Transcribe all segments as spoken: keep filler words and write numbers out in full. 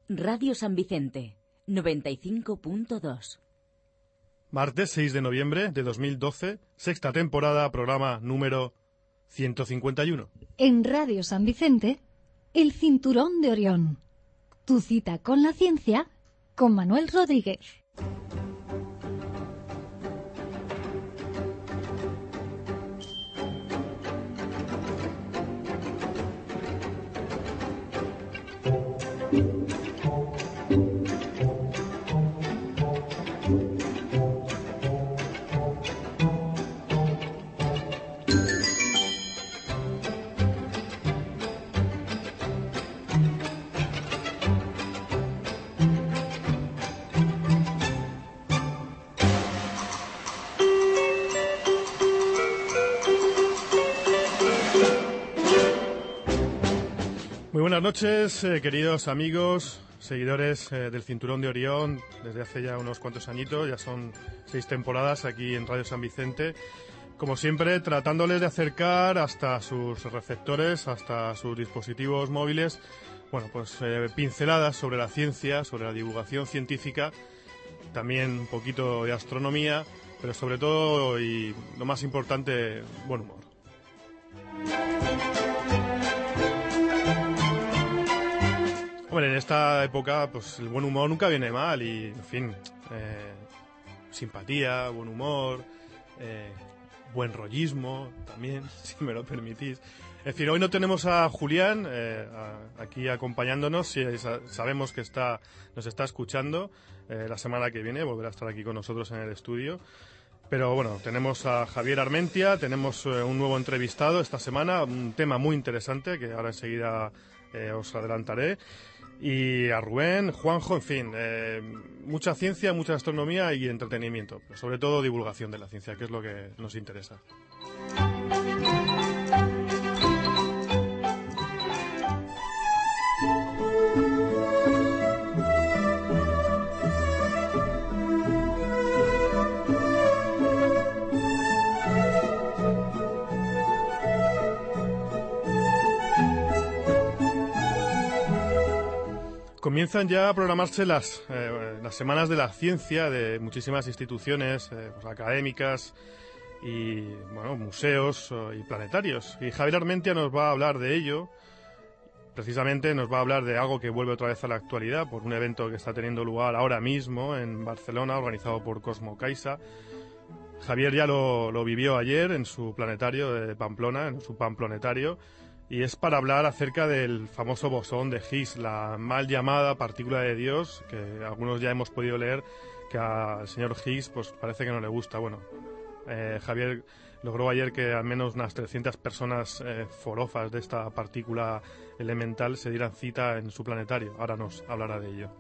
Radio San Vicente, noventa y cinco punto dos. Martes seis de noviembre de dos mil doce, sexta temporada, programa número ciento cincuenta y uno. En Radio San Vicente, el Cinturón de Orión. Tu cita con la ciencia, con Manuel Rodríguez. Buenas noches, eh, queridos amigos, seguidores eh, del Cinturón de Orión, desde hace ya unos cuantos añitos, ya son seis temporadas aquí en Radio San Vicente, como siempre tratándoles de acercar hasta sus receptores, hasta sus dispositivos móviles, bueno, pues eh, pinceladas sobre la ciencia, sobre la divulgación científica, también un poquito de astronomía, pero sobre todo, y lo más importante, buen humor. Hombre, en esta época, pues el buen humor nunca viene mal y, en fin, eh, simpatía, buen humor, eh, buen rollismo también, si me lo permitís. En fin, hoy no tenemos a Julián eh, a, aquí acompañándonos, si sabemos que está, nos está escuchando. Eh, la semana que viene volverá a estar aquí con nosotros en el estudio. Pero bueno, tenemos a Javier Armentia, tenemos eh, un nuevo entrevistado esta semana, un tema muy interesante que ahora enseguida eh, os adelantaré. Y a Rubén, Juanjo, en fin, eh, mucha ciencia, mucha astronomía y entretenimiento, pero sobre todo divulgación de la ciencia, que es lo que nos interesa. Comienzan ya a programarse las, eh, las semanas de la ciencia de muchísimas instituciones eh, pues, académicas y bueno, museos oh, y planetarios. Y Javier Armentia nos va a hablar de ello. Precisamente nos va a hablar de algo que vuelve otra vez a la actualidad por un evento que está teniendo lugar ahora mismo en Barcelona, organizado por Cosmo Caixa. Javier ya lo, lo vivió ayer en su planetario de Pamplona, en su Pamplonetario. Y es para hablar acerca del famoso bosón de Higgs, la mal llamada partícula de Dios, que algunos ya hemos podido leer que al señor Higgs pues parece que no le gusta. Bueno, eh, Javier logró ayer que al menos unas trescientas personas eh, forofas de esta partícula elemental se dieran cita en su planetario. Ahora nos hablará de ello.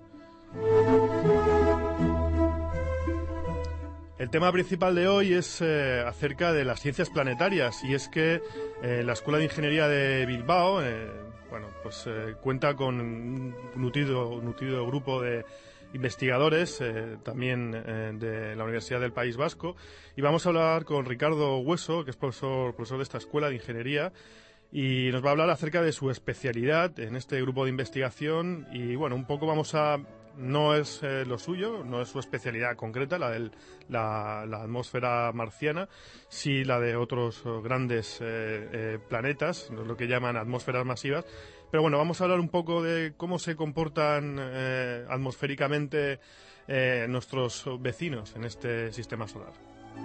El tema principal de hoy es eh, acerca de las ciencias planetarias, y es que eh, la Escuela de Ingeniería de Bilbao eh, bueno, pues, eh, cuenta con un nutrido, nutrido grupo de investigadores, eh, también eh, de la Universidad del País Vasco, y vamos a hablar con Ricardo Hueso, que es profesor, profesor de esta Escuela de Ingeniería, y nos va a hablar acerca de su especialidad en este grupo de investigación, y bueno, un poco vamos a... No es eh, lo suyo, no es su especialidad concreta, la de la, la atmósfera marciana, sí la de otros oh, grandes eh, eh, planetas, lo que llaman atmósferas masivas. Pero bueno, vamos a hablar un poco de cómo se comportan eh, atmosféricamente eh, nuestros vecinos en este sistema solar.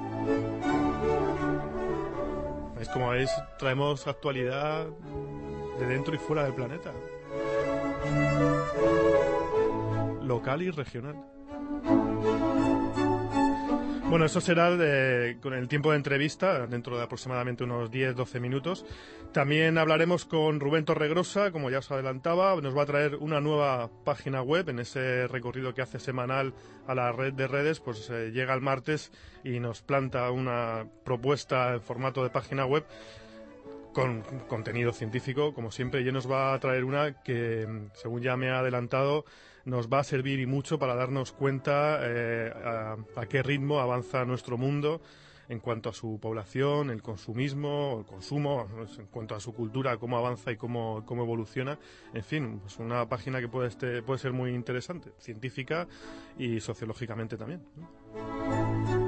¿Veis? Como veis, traemos actualidad de dentro y fuera del planeta. Local y regional. Bueno, eso será de, con el tiempo de entrevista, dentro de aproximadamente unos diez a doce minutos. También hablaremos con Rubén Torregrosa, como ya os adelantaba. Nos va a traer una nueva página web en ese recorrido que hace semanal a la red de redes. Pues eh, llega el martes y nos planta una propuesta en formato de página web con contenido científico, como siempre, y nos va a traer una que, según ya me ha adelantado, nos va a servir y mucho para darnos cuenta eh, a, a qué ritmo avanza nuestro mundo en cuanto a su población, el consumismo, el consumo, en cuanto a su cultura, cómo avanza y cómo, cómo evoluciona. En fin, pues una página que puede, este, puede ser muy interesante, científica y sociológicamente también, ¿no?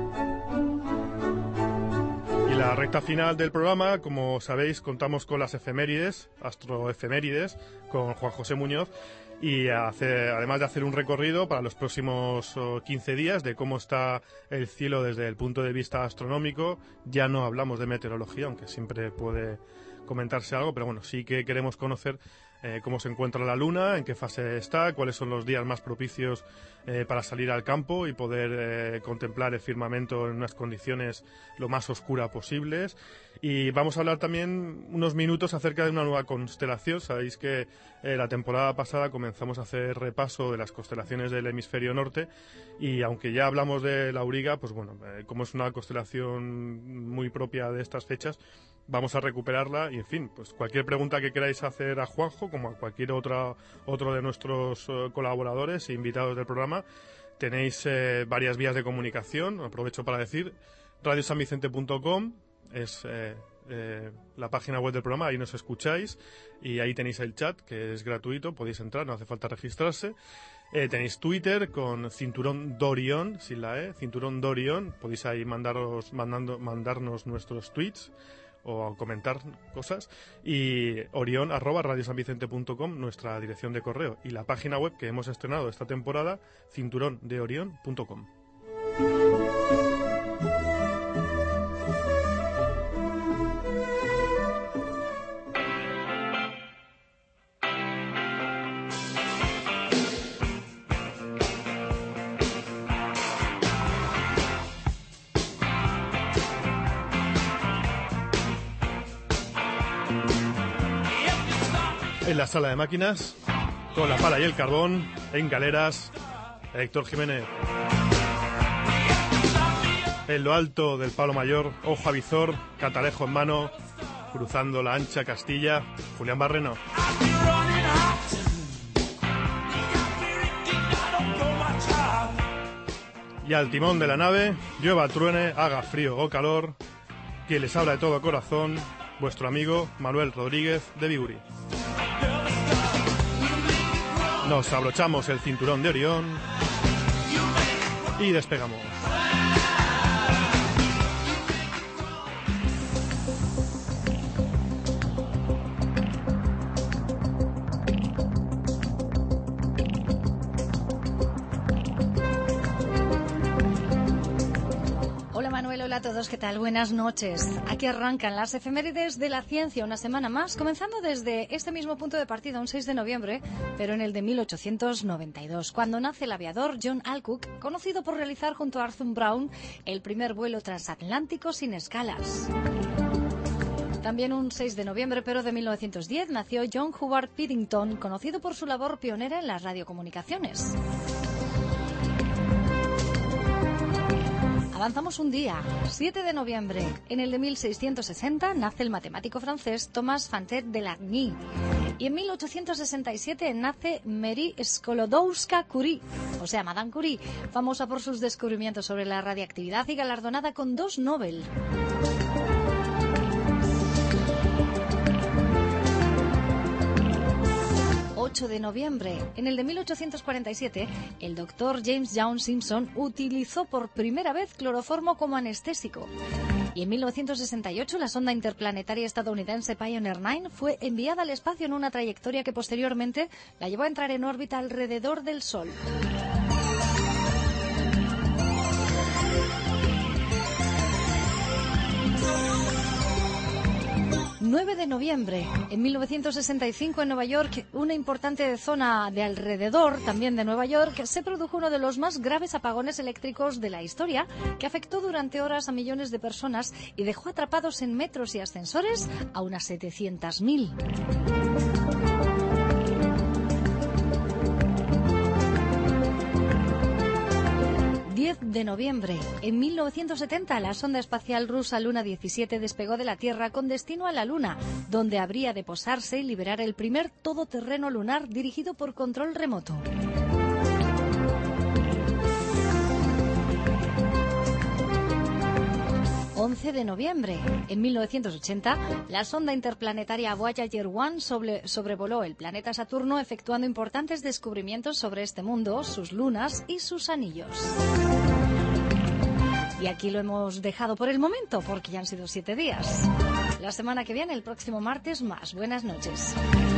Y la recta final del programa, como sabéis, contamos con las efemérides, astroefemérides, con Juan José Muñoz, y hace, además de hacer un recorrido para los próximos oh, quince días de cómo está el cielo desde el punto de vista astronómico. Ya no hablamos de meteorología, aunque siempre puede comentarse algo, pero bueno, sí que queremos conocer eh, cómo se encuentra la Luna, en qué fase está, cuáles son los días más propicios eh, para salir al campo y poder eh, contemplar el firmamento en unas condiciones lo más oscuras posibles. Y vamos a hablar también unos minutos acerca de una nueva constelación. Sabéis que eh, la temporada pasada comenzamos a hacer repaso de las constelaciones del hemisferio norte, y aunque ya hablamos de la Auriga, pues bueno, eh, como es una constelación muy propia de estas fechas, vamos a recuperarla. Y en fin, pues cualquier pregunta que queráis hacer a Juanjo, como a cualquier otra, otro de nuestros uh, colaboradores e invitados del programa, tenéis eh, varias vías de comunicación. Aprovecho para decir, radio san vicente punto com es eh, eh, la página web del programa, ahí nos escucháis y ahí tenéis el chat, que es gratuito, podéis entrar, no hace falta registrarse. Eh, tenéis Twitter con Cinturón Dorión, sin la E, Cinturón Dorión, podéis ahí mandaros, mandando, mandarnos nuestros tweets o comentar cosas, y Orión arroba radio san vicente punto com, nuestra dirección de correo, y la página web que hemos estrenado esta temporada, cinturón de orión punto com. En la sala de máquinas, con la pala y el carbón, en galeras, Héctor Jiménez. En lo alto del palo mayor, ojo a visor, catalejo en mano, cruzando la ancha Castilla, Julián Barreno. Y al timón de la nave, llueva, truene, haga frío o calor, quien les habla de todo corazón, vuestro amigo Manuel Rodríguez de Biguri. Nos abrochamos el cinturón de Orión y despegamos. Hola a todos, ¿qué tal? Buenas noches. Aquí arrancan las efemérides de la ciencia, una semana más, comenzando desde este mismo punto de partida, un seis de noviembre, pero en el de mil ochocientos noventa y dos, cuando nace el aviador John Alcock, conocido por realizar junto a Arthur Brown el primer vuelo transatlántico sin escalas. También un seis de noviembre, pero de mil novecientos diez, nació John Howard Piddington, conocido por su labor pionera en las radiocomunicaciones. Avanzamos un día, siete de noviembre. En el de mil seiscientos sesenta nace el matemático francés Thomas Fantet de Lagny. Y en mil ochocientos sesenta y siete nace Marie Sklodowska-Curie, o sea, Madame Curie, famosa por sus descubrimientos sobre la radiactividad y galardonada con dos Nobel. ocho de noviembre. En el de mil ochocientos cuarenta y siete, el doctor James Young Simpson utilizó por primera vez cloroformo como anestésico. Y en mil novecientos sesenta y ocho, la sonda interplanetaria estadounidense Pioneer nueve fue enviada al espacio en una trayectoria que posteriormente la llevó a entrar en órbita alrededor del Sol. nueve de noviembre. En mil novecientos sesenta y cinco, en Nueva York, una importante zona de alrededor, también de Nueva York, se produjo uno de los más graves apagones eléctricos de la historia, que afectó durante horas a millones de personas y dejó atrapados en metros y ascensores a unas setecientas mil. diez de noviembre. En mil novecientos setenta, la sonda espacial rusa Luna diecisiete despegó de la Tierra con destino a la Luna, donde habría de posarse y liberar el primer todoterreno lunar dirigido por control remoto. once de noviembre. En mil novecientos ochenta, la sonda interplanetaria Voyager uno sobre, sobrevoló el planeta Saturno, efectuando importantes descubrimientos sobre este mundo, sus lunas y sus anillos. Y aquí lo hemos dejado por el momento, porque ya han sido siete días. La semana que viene, el próximo martes, más. Buenas noches.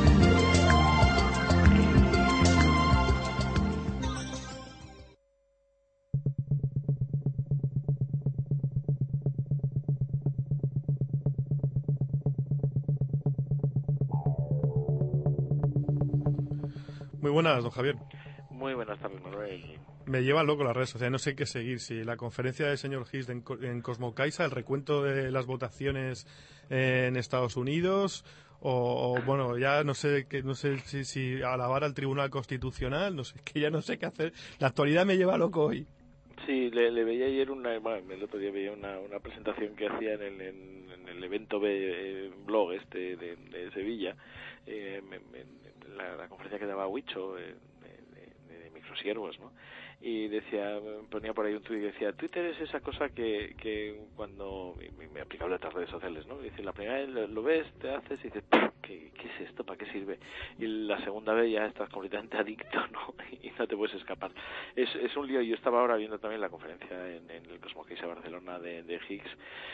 Muy buenas, don Javier. Muy buenas tardes, Manuel. Me llevan loco las redes sociales, no sé qué seguir. Si la conferencia del señor Higgs en, en Cosmocaisa, el recuento de las votaciones en Estados Unidos, o, o bueno, ya no sé que no sé si, si alabar al Tribunal Constitucional, no sé, que ya no sé qué hacer. La actualidad me lleva loco hoy. Sí, le, le veía ayer una, bueno, el otro día veía una, una presentación que hacía en el, en, en el evento B, eh, blog este de, de Sevilla, eh, en, en la, la conferencia que daba Huicho, eh, de, de, de microsiervos, ¿no? Y decía, ponía por ahí un tuit y decía, Twitter es esa cosa que, que cuando, me, me aplicable a otras redes sociales, ¿no? Dice, la primera vez lo, lo ves, te haces y dices, ¿qué, ¿qué es esto? ¿Para qué sirve? Y la segunda vez ya estás completamente adicto, ¿no? Y no te puedes escapar. Es, es un lío. Yo estaba ahora viendo también la conferencia en, en el Cosmocaisa Barcelona de, de Higgs,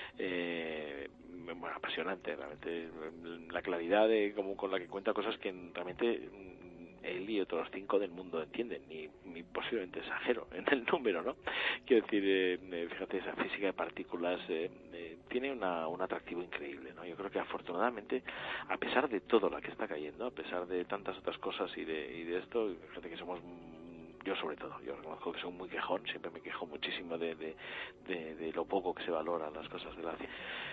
eh, bueno, apasionante, realmente, la claridad de como con la que cuenta cosas que realmente él y otros cinco del mundo entienden, ni, ni posiblemente exagero en el número, ¿no? Quiero decir, eh, fíjate, esa física de partículas eh, eh, tiene una, un atractivo increíble, ¿no? Yo creo que afortunadamente, a pesar de todo lo que está cayendo, a pesar de tantas otras cosas y de, y de esto, fíjate que somos, yo sobre todo, yo reconozco que soy muy quejón, siempre me quejo muchísimo de, de, de, de lo poco que se valoran las cosas de la ciencia.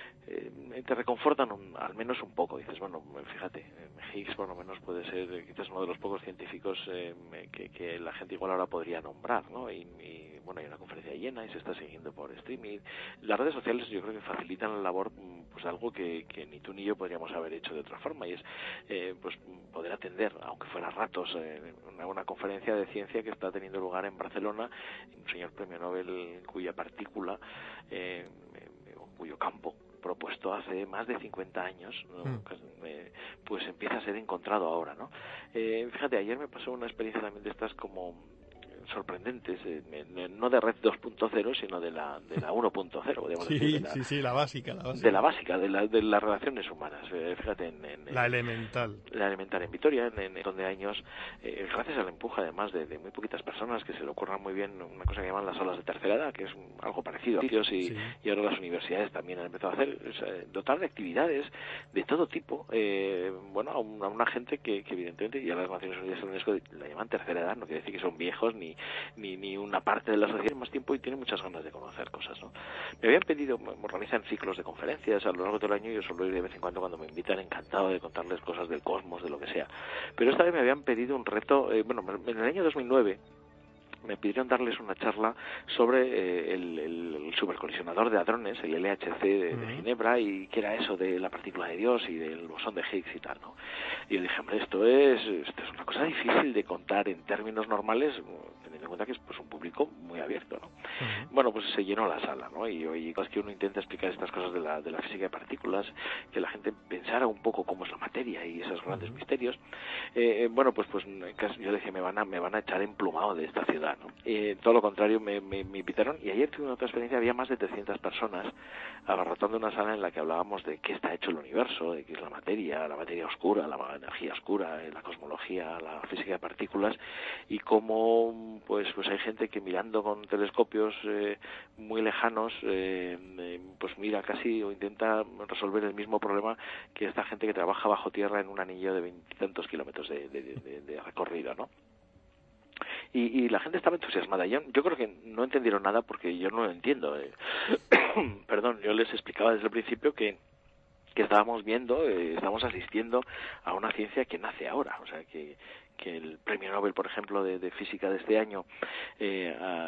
Eh, te reconfortan un, al menos un poco. Dices, bueno, fíjate, Higgs por lo menos puede ser quizás uno de los pocos científicos eh, que, que la gente igual ahora podría nombrar, ¿no? Y, y bueno, hay una conferencia llena y se está siguiendo por streaming. Las redes sociales yo creo que facilitan la labor, pues algo que, que ni tú ni yo podríamos haber hecho de otra forma, y es eh, pues poder atender, aunque fuera a ratos, eh, una, una conferencia de ciencia que está teniendo lugar en Barcelona, un señor premio Nobel cuya partícula, eh, eh, cuyo campo propuesto hace más de cincuenta años, ¿no? mm. eh, pues empieza a ser encontrado ahora, ¿no? Eh, fíjate, ayer me pasó una experiencia también de estas como sorprendentes, eh, no de red dos punto cero, sino de la de la uno punto cero, podríamos sí, decir. De la, sí, sí, la básica, la básica. De la básica, de, la, de las relaciones humanas. Eh, fíjate, en, en, la elemental. La elemental en Vitoria, en, en donde años, eh, gracias al empuje además de, de muy poquitas personas que se le ocurran muy bien una cosa que llaman las olas de tercera edad, que es un, algo parecido a sitios y, sí. y ahora las universidades también han empezado a hacer, o sea, dotar de actividades de todo tipo, eh, bueno, a, un, a una gente que, que evidentemente, ya las Naciones Unidas y la UNESCO la llaman tercera edad, no quiere decir que son viejos ni Ni, ni una parte de la sociedad más tiempo y tiene muchas ganas de conocer cosas, ¿no? Me habían pedido, me organizan ciclos de conferencias a lo largo del año y yo suelo ir de vez en cuando cuando me invitan, encantado de contarles cosas del cosmos, de lo que sea. Pero esta vez me habían pedido un reto, eh, bueno, en el año dos mil nueve me pidieron darles una charla sobre eh, el, el, el supercolisionador de hadrones, el L H C de, de Ginebra, y qué era eso de la partícula de Dios y del bosón de Higgs y tal, ¿no? Y yo dije, hombre, esto es, esto es una cosa difícil de contar en términos normales, teniendo en cuenta que es pues un público muy abierto, ¿no? Uh-huh. Bueno, pues se llenó la sala, ¿no? Y hoy es que uno intenta explicar estas cosas de la, de la física de partículas, que la gente pensara un poco cómo es la materia y esos grandes uh-huh. misterios. Eh, bueno, pues pues yo decía, me van a, me van a echar emplumado de esta ciudad, ¿no? Eh, todo lo contrario, me, me, me invitaron, y ayer tuve una otra experiencia, había más de trescientas personas abarrotando una sala en la que hablábamos de qué está hecho el universo, de qué es la materia, la materia oscura, la energía oscura, la cosmología, la física de partículas, y cómo pues pues hay gente que mirando con telescopios eh, muy lejanos, eh, eh, pues mira casi o intenta resolver el mismo problema que esta gente que trabaja bajo tierra en un anillo de veintitantos kilómetros de, de, de, de recorrido, ¿no? Y, y la gente estaba entusiasmada. Yo, yo creo que no entendieron nada porque yo no lo entiendo. Eh. Perdón, yo les explicaba desde el principio que que estábamos viendo, eh, estamos asistiendo a una ciencia que nace ahora, o sea, que que el premio Nobel, por ejemplo, de, de física de este año, eh, a,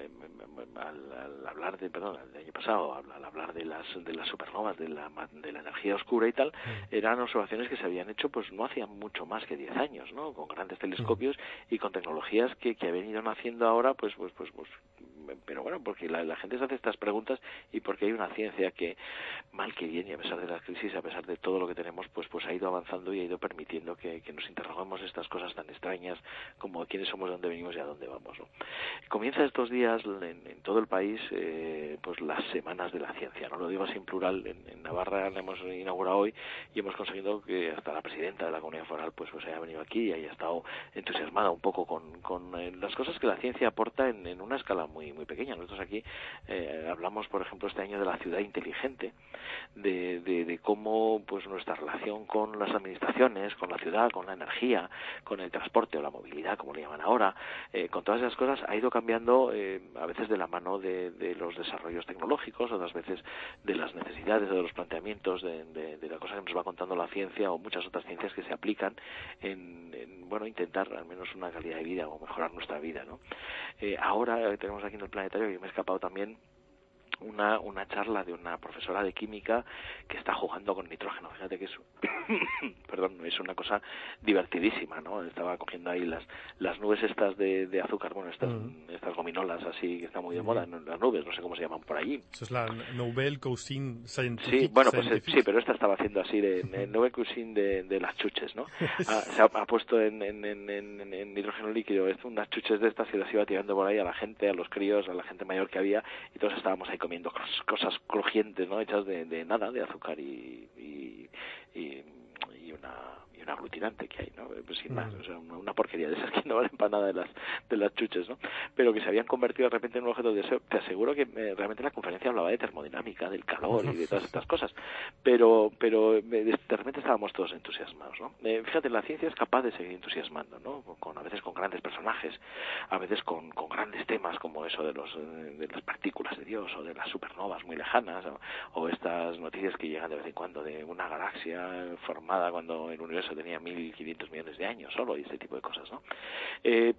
al, al hablar de, perdón, el año pasado, al, al hablar de las de las supernovas, de la de la energía oscura y tal, eran observaciones que se habían hecho, pues no hacían mucho más que diez años, ¿no? Con grandes telescopios y con tecnologías que, que habían ido naciendo ahora, pues, pues, pues, pues pero bueno, porque la, la gente se hace estas preguntas y porque hay una ciencia que, mal que bien, y a pesar de la crisis, a pesar de todo lo que tenemos, pues pues ha ido avanzando y ha ido permitiendo que, que nos interroguemos estas cosas tan extrañas como quiénes somos, de dónde venimos y a dónde vamos, ¿no? Comienza estos días en, en todo el país eh, pues las semanas de la ciencia, no lo digo así en plural. En, en Navarra la hemos inaugurado hoy y hemos conseguido que hasta la presidenta de la comunidad foral pues, pues haya venido aquí y haya estado entusiasmada un poco con, con eh, las cosas que la ciencia aporta en, en una escala muy muy pequeña. Nosotros aquí eh, hablamos, por ejemplo, este año de la ciudad inteligente, de, de, de cómo pues nuestra relación con las administraciones, con la ciudad, con la energía, con el transporte o la movilidad, como le llaman ahora, eh, con todas esas cosas ha ido cambiando eh, a veces de la mano de, de los desarrollos tecnológicos, otras veces de las necesidades o de los planteamientos de, de, de la cosa que nos va contando la ciencia o muchas otras ciencias que se aplican en, en bueno, intentar al menos una calidad de vida o mejorar nuestra vida, ¿no? Eh, ahora tenemos aquí en el planetario, y me he escapado también, una una charla de una profesora de química que está jugando con nitrógeno. Fíjate que es perdón, es una cosa divertidísima, ¿no? Estaba cogiendo ahí las las nubes estas de, de azúcar, bueno, estas mm. estas gominolas así que están muy de moda, las nubes, no sé cómo se llaman por allí. Eso es la Nouvelle Cuisine Scientifique. Sí, bueno, pues Scientifique. Sí, pero esta estaba haciendo así de, de Nouvelle Cuisine de, de las chuches, ¿no? Ha, se ha, ha puesto en, en, en, en, en nitrógeno líquido es unas chuches de estas y las iba tirando por ahí a la gente, a los críos, a la gente mayor que había, y todos estábamos ahí comiendo cosas crujientes, ¿no? Hechas de, de nada, de azúcar y, y, y, y una y un aglutinante que hay, ¿no? Pues sin más, o sea, una, una porquería de esas que no valen para nada de las de las chuches, ¿no? Pero que se habían convertido de repente en un objeto de deseo. Te aseguro que eh, realmente la conferencia hablaba de termodinámica, del calor y de todas estas cosas, pero pero eh, de repente estábamos todos entusiasmados, ¿no? Eh, fíjate, la ciencia es capaz de seguir entusiasmando, ¿no? Con, a veces con grandes personajes, a veces con, con grandes temas como eso de los de las partículas de Dios o de las supernovas muy lejanas, o, o estas noticias que llegan de vez en cuando de una galaxia formada cuando el universo tenía mil quinientos millones de años solo, y ese tipo de cosas, ¿no? Eh,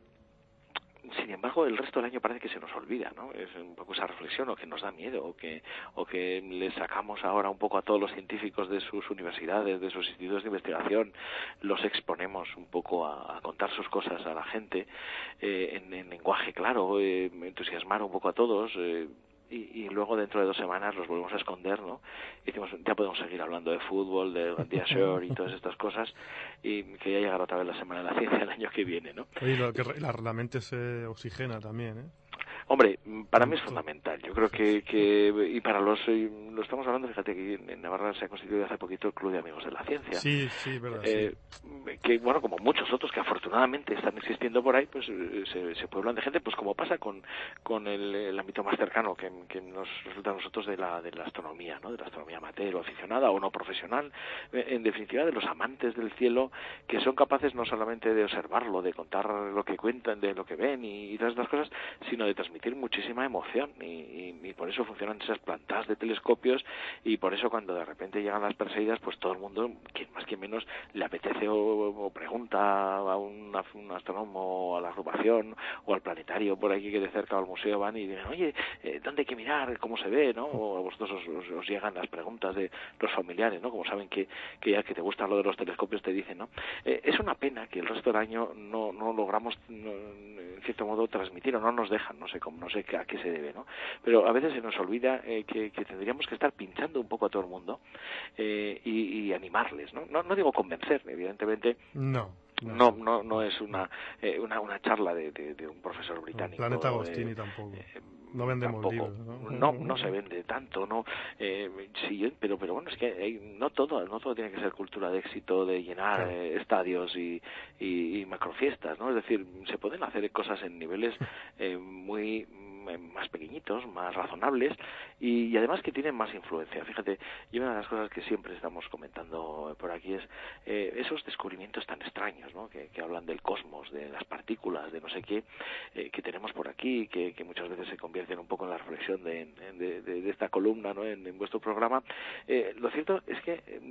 sin embargo, el resto del año parece que se nos olvida, ¿no? Es un poco esa reflexión, o que nos da miedo, o que o que le sacamos ahora un poco a todos los científicos de sus universidades, de sus institutos de investigación, los exponemos un poco a, a contar sus cosas a la gente eh, en, en lenguaje claro, eh, entusiasmar un poco a todos. Eh, Y, y luego dentro de dos semanas los volvemos a esconder, ¿no? Y decimos, ya podemos seguir hablando de fútbol, de Día Shore y todas estas cosas, y que ya llegará otra vez la Semana de la Ciencia el año que viene, ¿no? Oye, lo que la, la mente se oxigena también, ¿eh? Hombre, para mí es fundamental. Yo creo que, que y para los, lo estamos hablando, fíjate que en Navarra se ha constituido hace poquito el Club de Amigos de la Ciencia. Sí, sí, verdad. Eh, sí. Que, bueno, como muchos otros que afortunadamente están existiendo por ahí, pues se, se pueblan de gente, pues como pasa con, con el, el ámbito más cercano que, que nos resulta a nosotros de la, de la astronomía, ¿no? De la astronomía amateur o aficionada o no profesional, en definitiva de los amantes del cielo, que son capaces no solamente de observarlo, de contar lo que cuentan, de lo que ven y, y todas estas cosas, sino de transmitir muchísima emoción, y, y, y por eso funcionan esas plantas de telescopios, y por eso cuando de repente llegan las Perseidas, pues todo el mundo, quien más que menos, le apetece o, o pregunta a un, a un astrónomo, a la agrupación o al planetario por aquí que de cerca al museo van y dicen, oye, eh, ¿dónde hay que mirar? ¿Cómo se ve? ¿No? O a vosotros os, os, os llegan las preguntas de los familiares, ¿no? Como saben que, que ya que te gusta lo de los telescopios te dicen, ¿no? Eh, es una pena que el resto del año no, no logramos, no, en cierto modo, transmitir, o no nos dejan, no sé cómo, no sé a qué se debe, ¿no? Pero a veces se nos olvida eh, que, que tendríamos que estar pinchando un poco a todo el mundo eh, y, y animarles, ¿no? ¿no? No digo convencer, evidentemente. No. No, no, no, no es una, eh, una una charla de, de, de un profesor británico. El Planeta Agostini eh, tampoco. Eh, no vendemos tampoco, libros, ¿no? No, no se vende tanto, no. Eh, sí, pero pero bueno, es que hay, no todo, no todo tiene que ser cultura de éxito, de llenar claro. eh, estadios y, y, y macrofiestas, ¿no? Es decir, se pueden hacer cosas en niveles eh, muy más pequeñitos, más razonables y, y además que tienen más influencia. Fíjate, y una de las cosas que siempre estamos comentando por aquí es eh, esos descubrimientos tan extraños, ¿no? Que, que hablan del cosmos, de las partículas, de no sé qué, eh, que tenemos por aquí, que, que muchas veces se convierten un poco en la reflexión de, de, de, de esta columna, ¿no? En, en vuestro programa. Eh, lo cierto es que eh,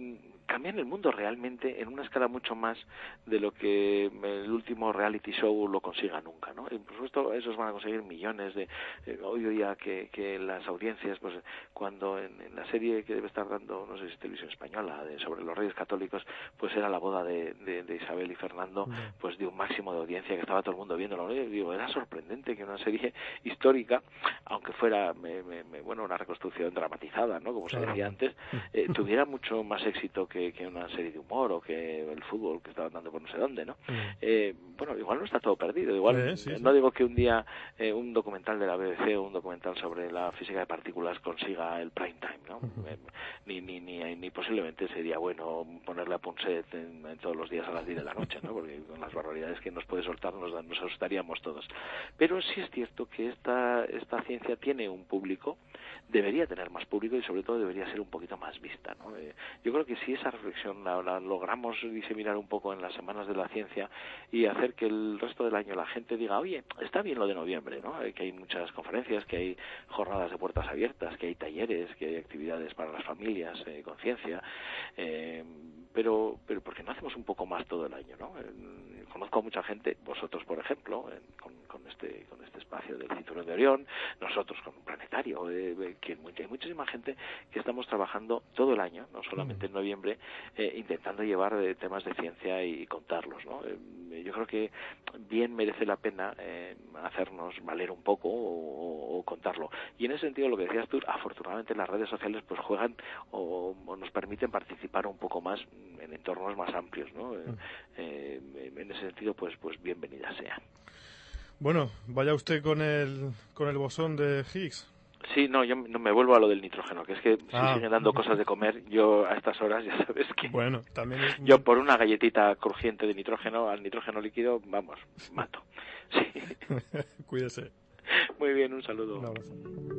cambian el mundo realmente en una escala mucho más de lo que el último reality show lo consiga nunca, ¿no? Y por supuesto esos van a conseguir millones de... Eh, hoy oía que, que las audiencias, pues cuando en, en la serie que debe estar dando, no sé si es Televisión Española, de, sobre los Reyes Católicos, pues era la boda de, de, de Isabel y Fernando, pues de un máximo de audiencia que estaba todo el mundo viéndolo, ¿no? Y digo, era sorprendente que una serie histórica, aunque fuera, me, me, me, bueno, una reconstrucción dramatizada, ¿no? Como se decía antes, eh, tuviera mucho más éxito que, que una serie de humor o que el fútbol que estaban dando por no sé dónde, ¿no? Eh, bueno, igual no está todo perdido, igual sí, sí, sí. No digo que un día eh, un documental de la B B C o un documental sobre la física de partículas consiga el prime time, ¿no? Uh-huh. Eh, ni, ni, ni, ni posiblemente sería bueno ponerle a Punset en, en todos los días a las diez de la noche, ¿no? Porque con las barbaridades que nos puede soltar nos, nos asustaríamos todos. Pero sí es cierto que esta, esta ciencia tiene un público, debería tener más público y sobre todo debería ser un poquito más vista, ¿no? Eh, yo creo que si esa reflexión la, la logramos diseminar un poco en las semanas de la ciencia y hacer que el resto del año la gente diga, oye, está bien lo de noviembre, ¿no? Eh, que hay muchas conferencias, que hay jornadas de puertas abiertas, que hay talleres, que hay actividades para las familias, eh, conciencia, eh, pero pero porque no hacemos un poco más todo el año, ¿no? Eh, conozco a mucha gente, vosotros por ejemplo, eh, con, con este con este espacio del Cinturón de Orión, nosotros con un planetario, eh, que hay muchísima gente que estamos trabajando todo el año, no solamente en noviembre, eh, intentando llevar eh, temas de ciencia y, y contarlos, ¿no? Eh, yo creo que bien merece la pena eh, hacernos valer un poco o, o contarlo. Y en ese sentido, lo que decías tú, afortunadamente las redes sociales pues juegan o, o nos permiten participar un poco más en entornos más amplios, ¿no? Eh, eh, en ese sentido, pues pues bienvenida sea. Bueno, vaya usted con el con el bosón de Higgs. Sí, no, yo no me vuelvo a lo del nitrógeno, que es que ah. si siguen dando cosas de comer, yo a estas horas ya sabes que... Bueno, también es... Yo por una galletita crujiente de nitrógeno al nitrógeno líquido, vamos, mato. Sí. Cuídese. Muy bien, un saludo. Un abrazo.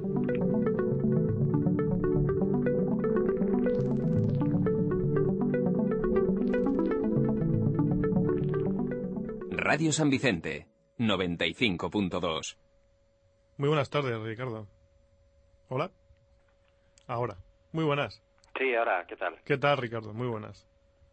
Radio San Vicente, noventa y cinco punto dos. Muy buenas tardes, Ricardo. ¿Hola? Ahora. Muy buenas. Sí, ahora, ¿qué tal? ¿Qué tal, Ricardo? Muy buenas.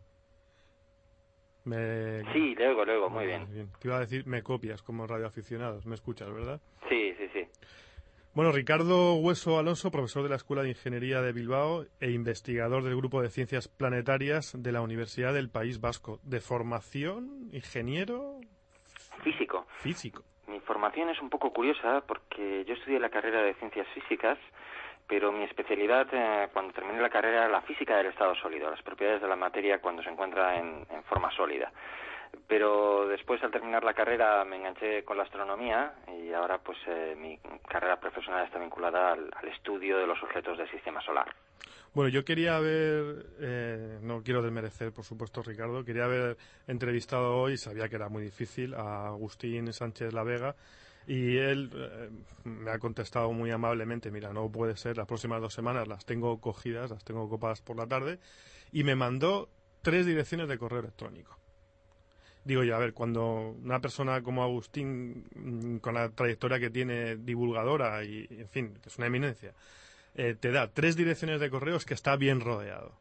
Me... Sí, luego, luego, muy ah, bien. bien. Te iba a decir, me copias como radioaficionados. Me escuchas, ¿verdad? Sí, sí, sí. Bueno, Ricardo Hueso Alonso, profesor de la Escuela de Ingeniería de Bilbao e investigador del Grupo de Ciencias Planetarias de la Universidad del País Vasco. ¿De formación, ingeniero? Físico. Físico. Mi formación es un poco curiosa porque yo estudié la carrera de Ciencias Físicas, pero mi especialidad eh, cuando terminé la carrera era la física del estado sólido, las propiedades de la materia cuando se encuentra en, en forma sólida. Pero después, al terminar la carrera, me enganché con la astronomía y ahora pues eh, mi carrera profesional está vinculada al, al estudio de los objetos del sistema solar. Bueno, yo quería haber, eh, no quiero desmerecer, por supuesto, Ricardo, quería haber entrevistado hoy, sabía que era muy difícil, a Agustín Sánchez La Vega, y él eh, me ha contestado muy amablemente, mira, no puede ser, las próximas dos semanas las tengo cogidas, las tengo copadas por la tarde, y me mandó tres direcciones de correo electrónico. Digo yo, a ver, cuando una persona como Agustín, con la trayectoria que tiene divulgadora y, en fin, que es una eminencia, eh, te da tres direcciones de correos, que está bien rodeado.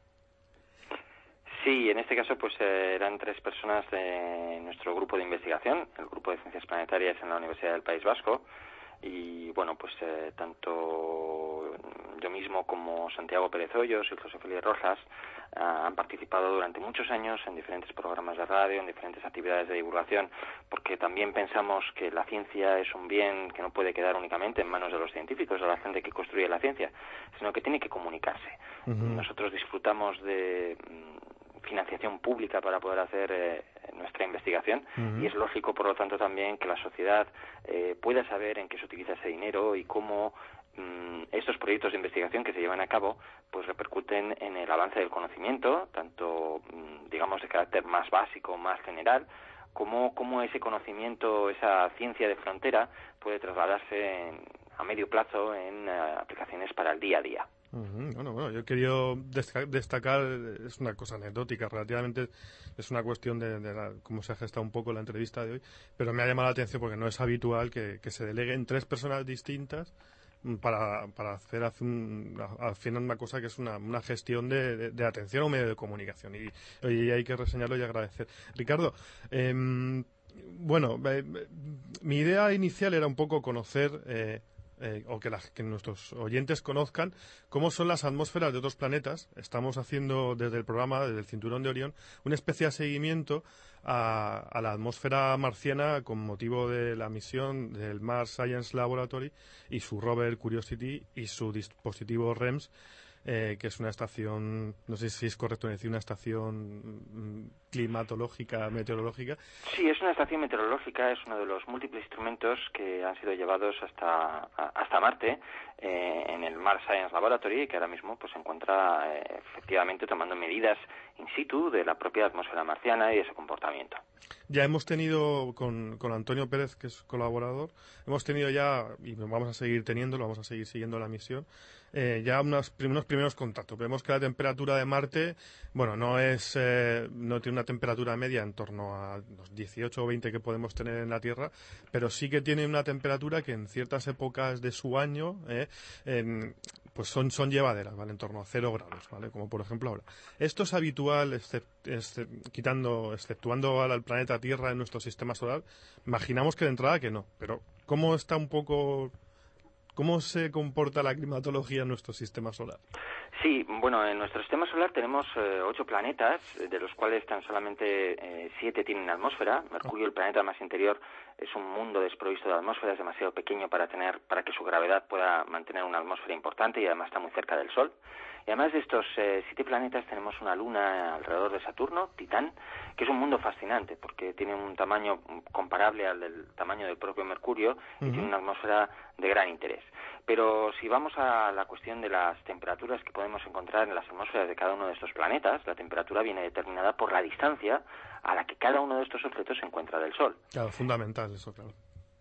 Sí, en este caso pues eh, eran tres personas de nuestro grupo de investigación, el Grupo de Ciencias Planetarias en la Universidad del País Vasco, y bueno, pues eh, tanto yo mismo como Santiago Pérez Hoyos y José Félix Rojas eh, han participado durante muchos años en diferentes programas de radio, en diferentes actividades de divulgación, porque también pensamos que la ciencia es un bien que no puede quedar únicamente en manos de los científicos, de la gente que construye la ciencia, sino que tiene que comunicarse. Uh-huh. Nosotros disfrutamos de financiación pública para poder hacer eh, nuestra investigación uh-huh. y es lógico, por lo tanto, también que la sociedad eh, pueda saber en qué se utiliza ese dinero y cómo mmm, estos proyectos de investigación que se llevan a cabo pues repercuten en el avance del conocimiento, tanto mmm, digamos de carácter más básico, más general, como cómo ese conocimiento, esa ciencia de frontera puede trasladarse en, a medio plazo en uh, aplicaciones para el día a día. Uh-huh. Bueno, bueno, yo quería destacar, es una cosa anecdótica, relativamente es una cuestión de, de la, cómo se ha gestado un poco la entrevista de hoy, pero me ha llamado la atención porque no es habitual que, que se deleguen tres personas distintas para, para hacer, hacer un, al final una cosa que es una, una gestión de, de, de atención a un medio de comunicación. Y, y hay que reseñarlo y agradecer. Ricardo, eh, bueno, eh, mi idea inicial era un poco conocer... Eh, Eh, o que, las, que nuestros oyentes conozcan cómo son las atmósferas de otros planetas. Estamos haciendo desde el programa, desde el Cinturón de Orión, una especie de seguimiento a, a la atmósfera marciana con motivo de la misión del Mars Science Laboratory y su rover Curiosity y su dispositivo R E M S, eh, que es una estación, no sé si es correcto decir, una estación mm, climatológica, meteorológica. Sí, es una estación meteorológica, es uno de los múltiples instrumentos que han sido llevados hasta, hasta Marte eh, en el Mars Science Laboratory, que ahora mismo pues, se encuentra eh, efectivamente tomando medidas in situ de la propia atmósfera marciana y de su comportamiento. Ya hemos tenido, con, con Antonio Pérez, que es colaborador, hemos tenido ya, y vamos a seguir teniéndolo, vamos a seguir siguiendo la misión, eh, ya unos, unos primeros contactos. Vemos que la temperatura de Marte, bueno, no es eh, no tiene una temperatura media en torno a los dieciocho o veinte que podemos tener en la Tierra, pero sí que tiene una temperatura que en ciertas épocas de su año eh, en, pues son, son llevaderas, ¿vale? En torno a cero grados, ¿vale? Como por ejemplo ahora. Esto es habitual, excep, excep, quitando, exceptuando al planeta Tierra en nuestro sistema solar. Imaginamos que de entrada que no, pero ¿cómo está un poco... ¿Cómo se comporta la climatología en nuestro sistema solar? Sí, bueno, en nuestro sistema solar tenemos eh, ocho planetas, de los cuales tan solamente eh, siete tienen atmósfera. Mercurio, el planeta más interior, es un mundo desprovisto de atmósfera, es demasiado pequeño para tener, para que su gravedad pueda mantener una atmósfera importante y además está muy cerca del Sol. Y además de estos eh, siete planetas tenemos una luna alrededor de Saturno, Titán, que es un mundo fascinante porque tiene un tamaño comparable al del tamaño del propio Mercurio y uh-huh. tiene una atmósfera de gran interés. Pero si vamos a la cuestión de las temperaturas que podemos encontrar en las atmósferas de cada uno de estos planetas, la temperatura viene determinada por la distancia a la que cada uno de estos objetos se encuentra del Sol. Claro, fundamental eso, claro.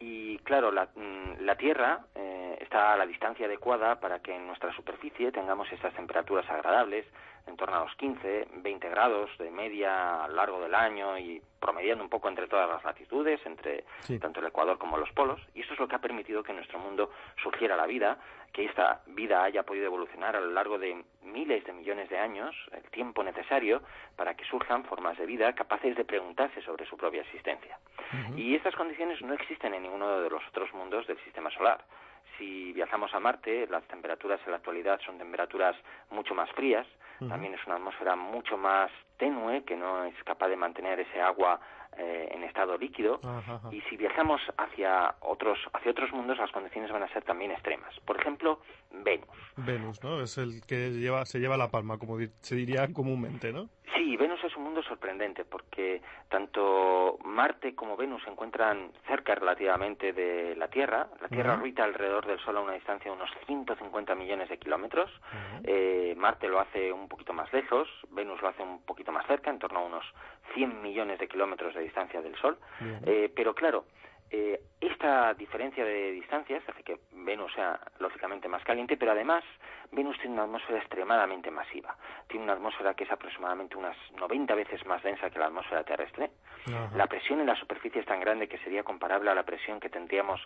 Y claro, la, la Tierra eh, está a la distancia adecuada para que en nuestra superficie tengamos estas temperaturas agradables, en torno a los quince, veinte grados de media a lo largo del año y promediando un poco entre todas las latitudes, entre sí. tanto el Ecuador como los polos. Y esto es lo que ha permitido que en nuestro mundo surgiera la vida, que esta vida haya podido evolucionar a lo largo de miles de millones de años, el tiempo necesario para que surjan formas de vida capaces de preguntarse sobre su propia existencia. Uh-huh. Y estas condiciones no existen en ninguno de los otros mundos del sistema solar. Si viajamos a Marte, las temperaturas en la actualidad son temperaturas mucho más frías, uh-huh. también es una atmósfera mucho más tenue, que no es capaz de mantener ese agua eh, en estado líquido, uh-huh. y si viajamos hacia otros hacia otros mundos, las condiciones van a ser también extremas. Por ejemplo, Venus. Venus, ¿no? Es el que lleva se lleva la palma, como di- se diría comúnmente, ¿no? Sí, Venus es un mundo sorprendente porque tanto Marte como Venus se encuentran cerca relativamente de la Tierra. La Tierra uh-huh. orbita alrededor del Sol a una distancia de unos ciento cincuenta millones de kilómetros. Uh-huh. Eh, Marte lo hace un poquito más lejos, Venus lo hace un poquito más cerca, en torno a unos cien millones de kilómetros de distancia del Sol. Uh-huh. Eh, pero claro, eh, esta diferencia de distancias hace que Venus sea lógicamente más caliente, pero además Venus tiene una atmósfera extremadamente masiva. Tiene una atmósfera que es aproximadamente unas noventa veces más densa que la atmósfera terrestre. Uh-huh. La presión en la superficie es tan grande que sería comparable a la presión que tendríamos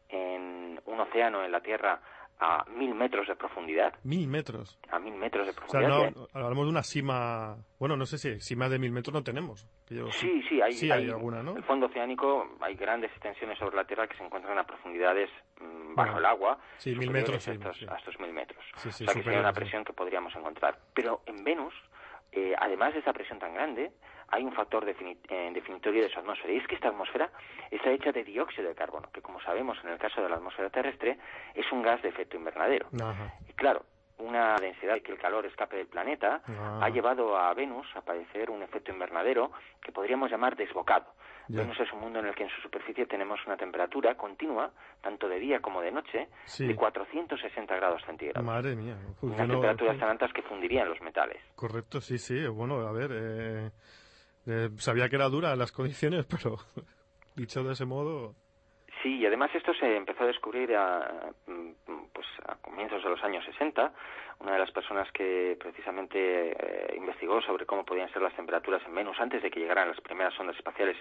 en un océano en la Tierra a mil metros de profundidad. ¿Mil metros? A mil metros de profundidad. O sea, no, hablamos de una cima... Bueno, no sé si cima de mil metros no tenemos. Que yo, sí, sí, hay, sí hay, hay alguna, ¿no? El fondo oceánico, hay grandes extensiones sobre la Tierra que se encuentran a profundidades mmm, bajo bueno, el agua. Sí, mil metros. A estos, sí. a estos mil metros. Sí, sí, o sea, que sería una sí. presión que podríamos encontrar. Pero en Venus, eh, además de esa presión tan grande, hay un factor defini- eh, definitorio de su atmósfera, y es que esta atmósfera está hecha de dióxido de carbono, que como sabemos en el caso de la atmósfera terrestre es un gas de efecto invernadero. Ajá. Y claro, una densidad de que el calor escape del planeta Ajá. ha llevado a Venus a padecer un efecto invernadero que podríamos llamar desbocado. Ya. Venus es un mundo en el que en su superficie tenemos una temperatura continua, tanto de día como de noche, sí. de cuatrocientos sesenta grados centígrados. Madre mía. Uf, Unas temperaturas no... tan altas que fundirían los metales. Correcto, sí, sí. Bueno, a ver... Eh... Eh, sabía que era dura las condiciones, pero dicho de ese modo... Sí, y además esto se empezó a descubrir a, pues, a comienzos de los años sesenta. Una de las personas que precisamente eh, investigó sobre cómo podían ser las temperaturas en Venus antes de que llegaran las primeras sondas espaciales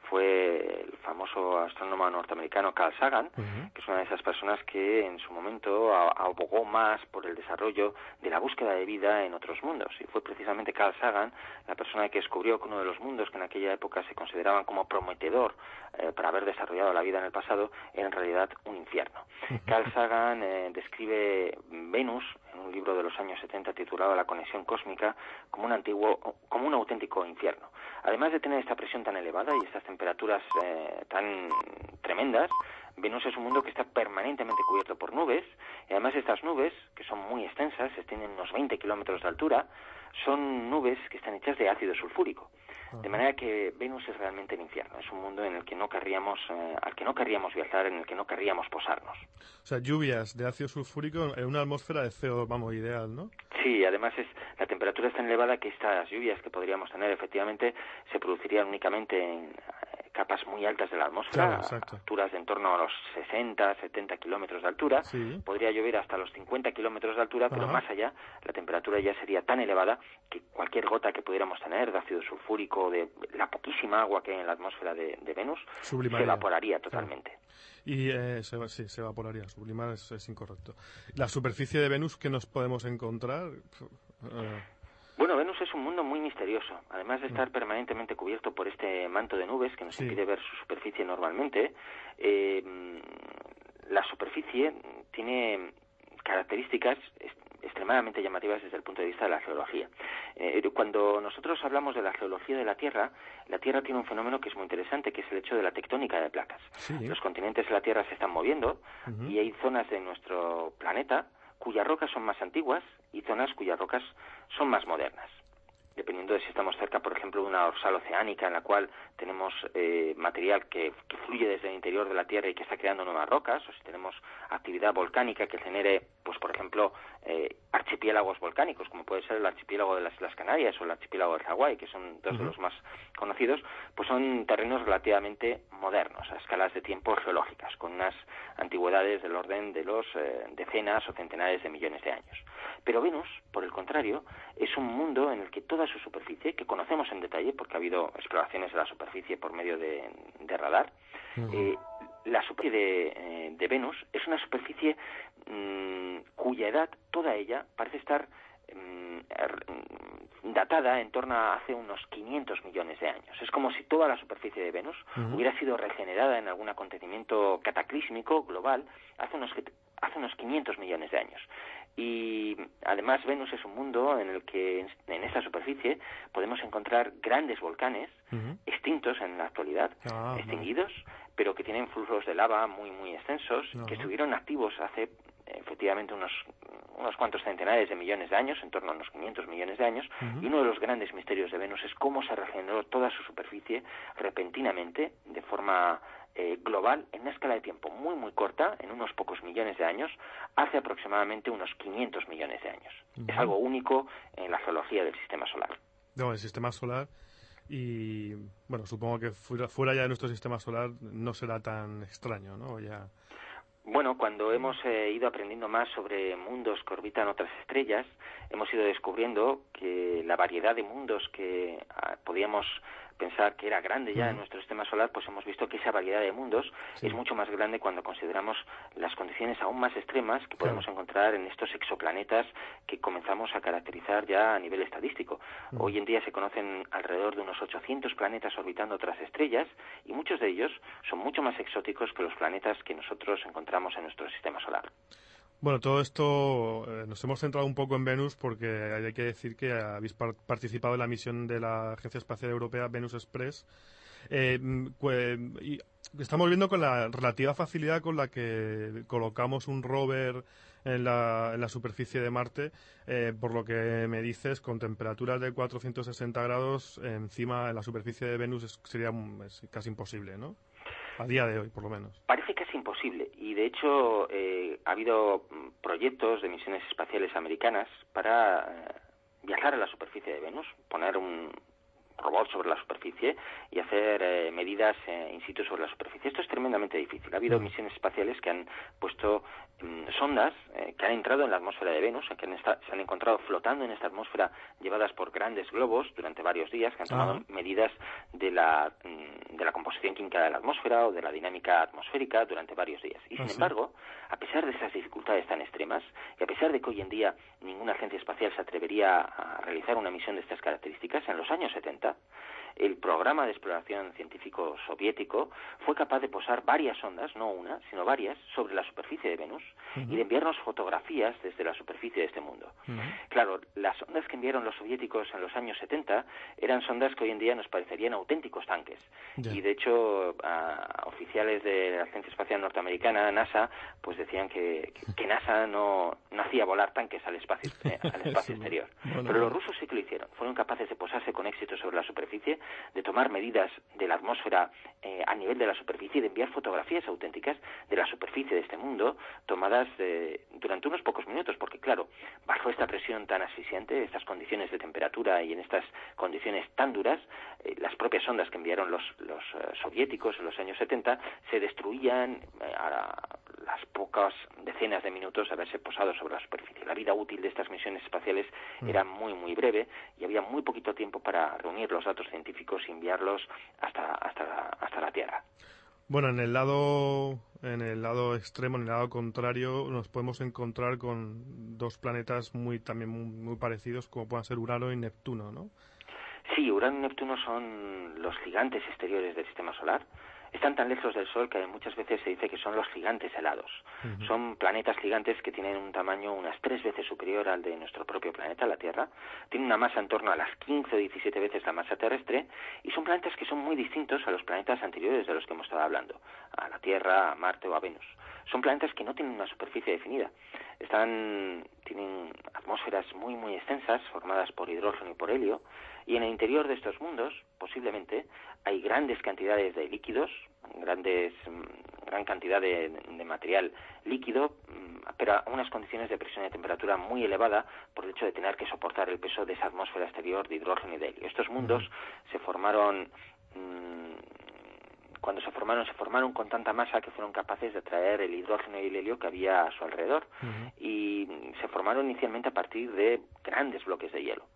fue el famoso astrónomo norteamericano Carl Sagan, uh-huh. que es una de esas personas que en su momento abogó más por el desarrollo de la búsqueda de vida en otros mundos. Y fue precisamente Carl Sagan la persona que descubrió que uno de los mundos que en aquella época se consideraban como prometedor eh, para haber desarrollado la vida en el pasado era en realidad un infierno. Carl Sagan eh, describe Venus en un libro de los años setenta titulado La conexión cósmica como un antiguo, como un auténtico infierno. Además de tener esta presión tan elevada y estas temperaturas eh, tan tremendas, Venus es un mundo que está permanentemente cubierto por nubes, y además estas nubes, que son muy extensas, se extienden unos veinte kilómetros de altura, son nubes que están hechas de ácido sulfúrico. De manera que Venus es realmente el infierno, es un mundo en el que no querríamos, eh, al que no querríamos viajar, en el que no querríamos posarnos. O sea, lluvias de ácido sulfúrico en una atmósfera de C O dos, vamos, ideal, ¿no? Sí, además es la temperatura es tan elevada que estas lluvias que podríamos tener efectivamente se producirían únicamente en capas muy altas de la atmósfera, claro, a alturas de en torno a los sesenta, setenta kilómetros de altura. Sí. Podría llover hasta los cincuenta kilómetros de altura, pero Ajá. más allá la temperatura ya sería tan elevada que cualquier gota que pudiéramos tener de ácido sulfúrico, de la poquísima agua que hay en la atmósfera de, de Venus, Sublimaría. se evaporaría totalmente. Claro. Y eh, se, sí, se evaporaría. Sublimar es, es incorrecto. La superficie de Venus, ¿qué nos podemos encontrar? Uh... Bueno, Venus es un mundo muy misterioso. Además de estar mm. permanentemente cubierto por este manto de nubes que nos sí. impide ver su superficie normalmente, eh, la superficie tiene características extremadamente llamativas desde el punto de vista de la geología. Eh, cuando nosotros hablamos de la geología de la Tierra, la Tierra tiene un fenómeno que es muy interesante, que es el hecho de la tectónica de placas. Sí. Los continentes de la Tierra se están moviendo uh-huh. y hay zonas de nuestro planeta cuyas rocas son más antiguas y zonas cuyas rocas son más modernas. Dependiendo de si estamos cerca, por ejemplo, de una dorsal oceánica en la cual tenemos eh, material que, que fluye desde el interior de la Tierra y que está creando nuevas rocas, o si tenemos actividad volcánica que genere, pues por ejemplo, eh, archipiélagos volcánicos, como puede ser el archipiélago de las Islas Canarias o el archipiélago de Hawái, que son dos uh-huh. de los más conocidos, pues son terrenos relativamente modernos, a escalas de tiempo geológicas, con unas antigüedades del orden de los eh, decenas o centenares de millones de años. Pero Venus, por el contrario, es un mundo en el que toda su superficie, que conocemos en detalle porque ha habido exploraciones de la superficie por medio de, de radar, uh-huh. eh, la superficie de, eh, de Venus es una superficie mmm, cuya edad, toda ella, parece estar mmm, datada en torno a hace unos quinientos millones de años. Es como si toda la superficie de Venus uh-huh. hubiera sido regenerada en algún acontecimiento cataclísmico global hace unos, hace unos quinientos millones de años. Y además Venus es un mundo en el que en esta superficie podemos encontrar grandes volcanes uh-huh. extintos en la actualidad, ah, extinguidos, no. pero que tienen flujos de lava muy muy extensos, uh-huh. que estuvieron activos hace efectivamente unos unos cuantos centenares de millones de años, en torno a unos quinientos millones de años, uh-huh. y uno de los grandes misterios de Venus es cómo se regeneró toda su superficie repentinamente, de forma eh, global, en una escala de tiempo muy muy corta, en unos pocos millones de años, hace aproximadamente unos quinientos millones de años. Uh-huh. Es algo único en la geología del sistema solar. No, el sistema solar, y bueno, supongo que fuera, fuera ya de nuestro sistema solar no será tan extraño, ¿no? Ya... Bueno, cuando hemos eh, ido aprendiendo más sobre mundos que orbitan otras estrellas, hemos ido descubriendo que la variedad de mundos que ah, podíamos pensar que era grande ya uh-huh. en nuestro sistema solar, pues hemos visto que esa variedad de mundos sí. es mucho más grande cuando consideramos las condiciones aún más extremas que podemos claro. encontrar en estos exoplanetas que comenzamos a caracterizar ya a nivel estadístico. Uh-huh. Hoy en día se conocen alrededor de unos ochocientos planetas orbitando otras estrellas y muchos de ellos son mucho más exóticos que los planetas que nosotros encontramos en nuestro sistema solar. Bueno, todo esto eh, nos hemos centrado un poco en Venus porque hay que decir que habéis par- participado en la misión de la Agencia Espacial Europea Venus Express. Eh, y estamos viendo con la relativa facilidad con la que colocamos un rover en la, en la superficie de Marte, eh, por lo que me dices, con temperaturas de cuatrocientos sesenta grados encima en la superficie de Venus es, sería es casi imposible, ¿no? A día de hoy, por lo menos. Parece que es imposible y, de hecho, eh, ha habido proyectos de misiones espaciales americanas para eh, viajar a la superficie de Venus, poner un robots sobre la superficie y hacer eh, medidas eh, in situ sobre la superficie. Esto es tremendamente difícil. Ha habido mm. misiones espaciales que han puesto mm, sondas eh, que han entrado en la atmósfera de Venus, que han esta, se han encontrado flotando en esta atmósfera llevadas por grandes globos durante varios días, que han tomado ah. medidas de la, mm, de la composición química de la atmósfera o de la dinámica atmosférica durante varios días. Y sin ah, sí. embargo, a pesar de esas dificultades tan extremas, y a pesar de que hoy en día ninguna agencia espacial se atrevería a realizar una misión de estas características, en los años setenta, el programa de exploración científico soviético fue capaz de posar varias sondas, no una, sino varias, sobre la superficie de Venus uh-huh. y de enviarnos fotografías desde la superficie de este mundo. Uh-huh. Claro, las sondas que enviaron los soviéticos en los años setenta eran sondas que hoy en día nos parecerían auténticos tanques. Yeah. Y de hecho, uh, oficiales de la Agencia Espacial Norteamericana, NASA, pues decían que, que, que NASA no, no hacía volar tanques al espacio, eh, al espacio sí, exterior. Bueno, Pero los rusos sí que lo hicieron. Fueron capaces de posarse con éxito sobre la superficie, de tomar medidas de la atmósfera eh, a nivel de la superficie y de enviar fotografías auténticas de la superficie de este mundo, tomadas eh, durante unos pocos minutos, porque claro, bajo esta presión tan asfixiante, estas condiciones de temperatura y en estas condiciones tan duras, eh, las propias ondas que enviaron los, los uh, soviéticos en los años setenta se destruían eh, a las pocas decenas de minutos de haberse posado sobre la superficie. La vida útil de estas misiones espaciales mm. era muy, muy breve y había muy poquito tiempo para reunir los datos científicos y enviarlos hasta, hasta, la, hasta la Tierra. Bueno, en el lado en el lado extremo, en el lado contrario, nos podemos encontrar con dos planetas muy también muy, muy parecidos, como puedan ser Urano y Neptuno, ¿no? Sí, Urano y Neptuno son los gigantes exteriores del Sistema Solar. Están tan lejos del Sol que muchas veces se dice que son los gigantes helados. Uh-huh. Son planetas gigantes que tienen un tamaño unas tres veces superior al de nuestro propio planeta, la Tierra. Tienen una masa en torno a las quince o diecisiete veces la masa terrestre y son planetas que son muy distintos a los planetas anteriores de los que hemos estado hablando, a la Tierra, a Marte o a Venus. Son planetas que no tienen una superficie definida. Están, tienen atmósferas muy, muy extensas, formadas por hidrógeno y por helio, y en el interior de estos mundos, posiblemente, hay grandes cantidades de líquidos, grandes, gran cantidad de, de material líquido, pero a unas condiciones de presión y de temperatura muy elevada por el hecho de tener que soportar el peso de esa atmósfera exterior de hidrógeno y de helio. Estos mundos uh-huh. se formaron... Mmm, Cuando se formaron, se formaron con tanta masa que fueron capaces de atraer el hidrógeno y el helio que había a su alrededor. Uh-huh. Y se formaron inicialmente a partir de grandes bloques de hielo.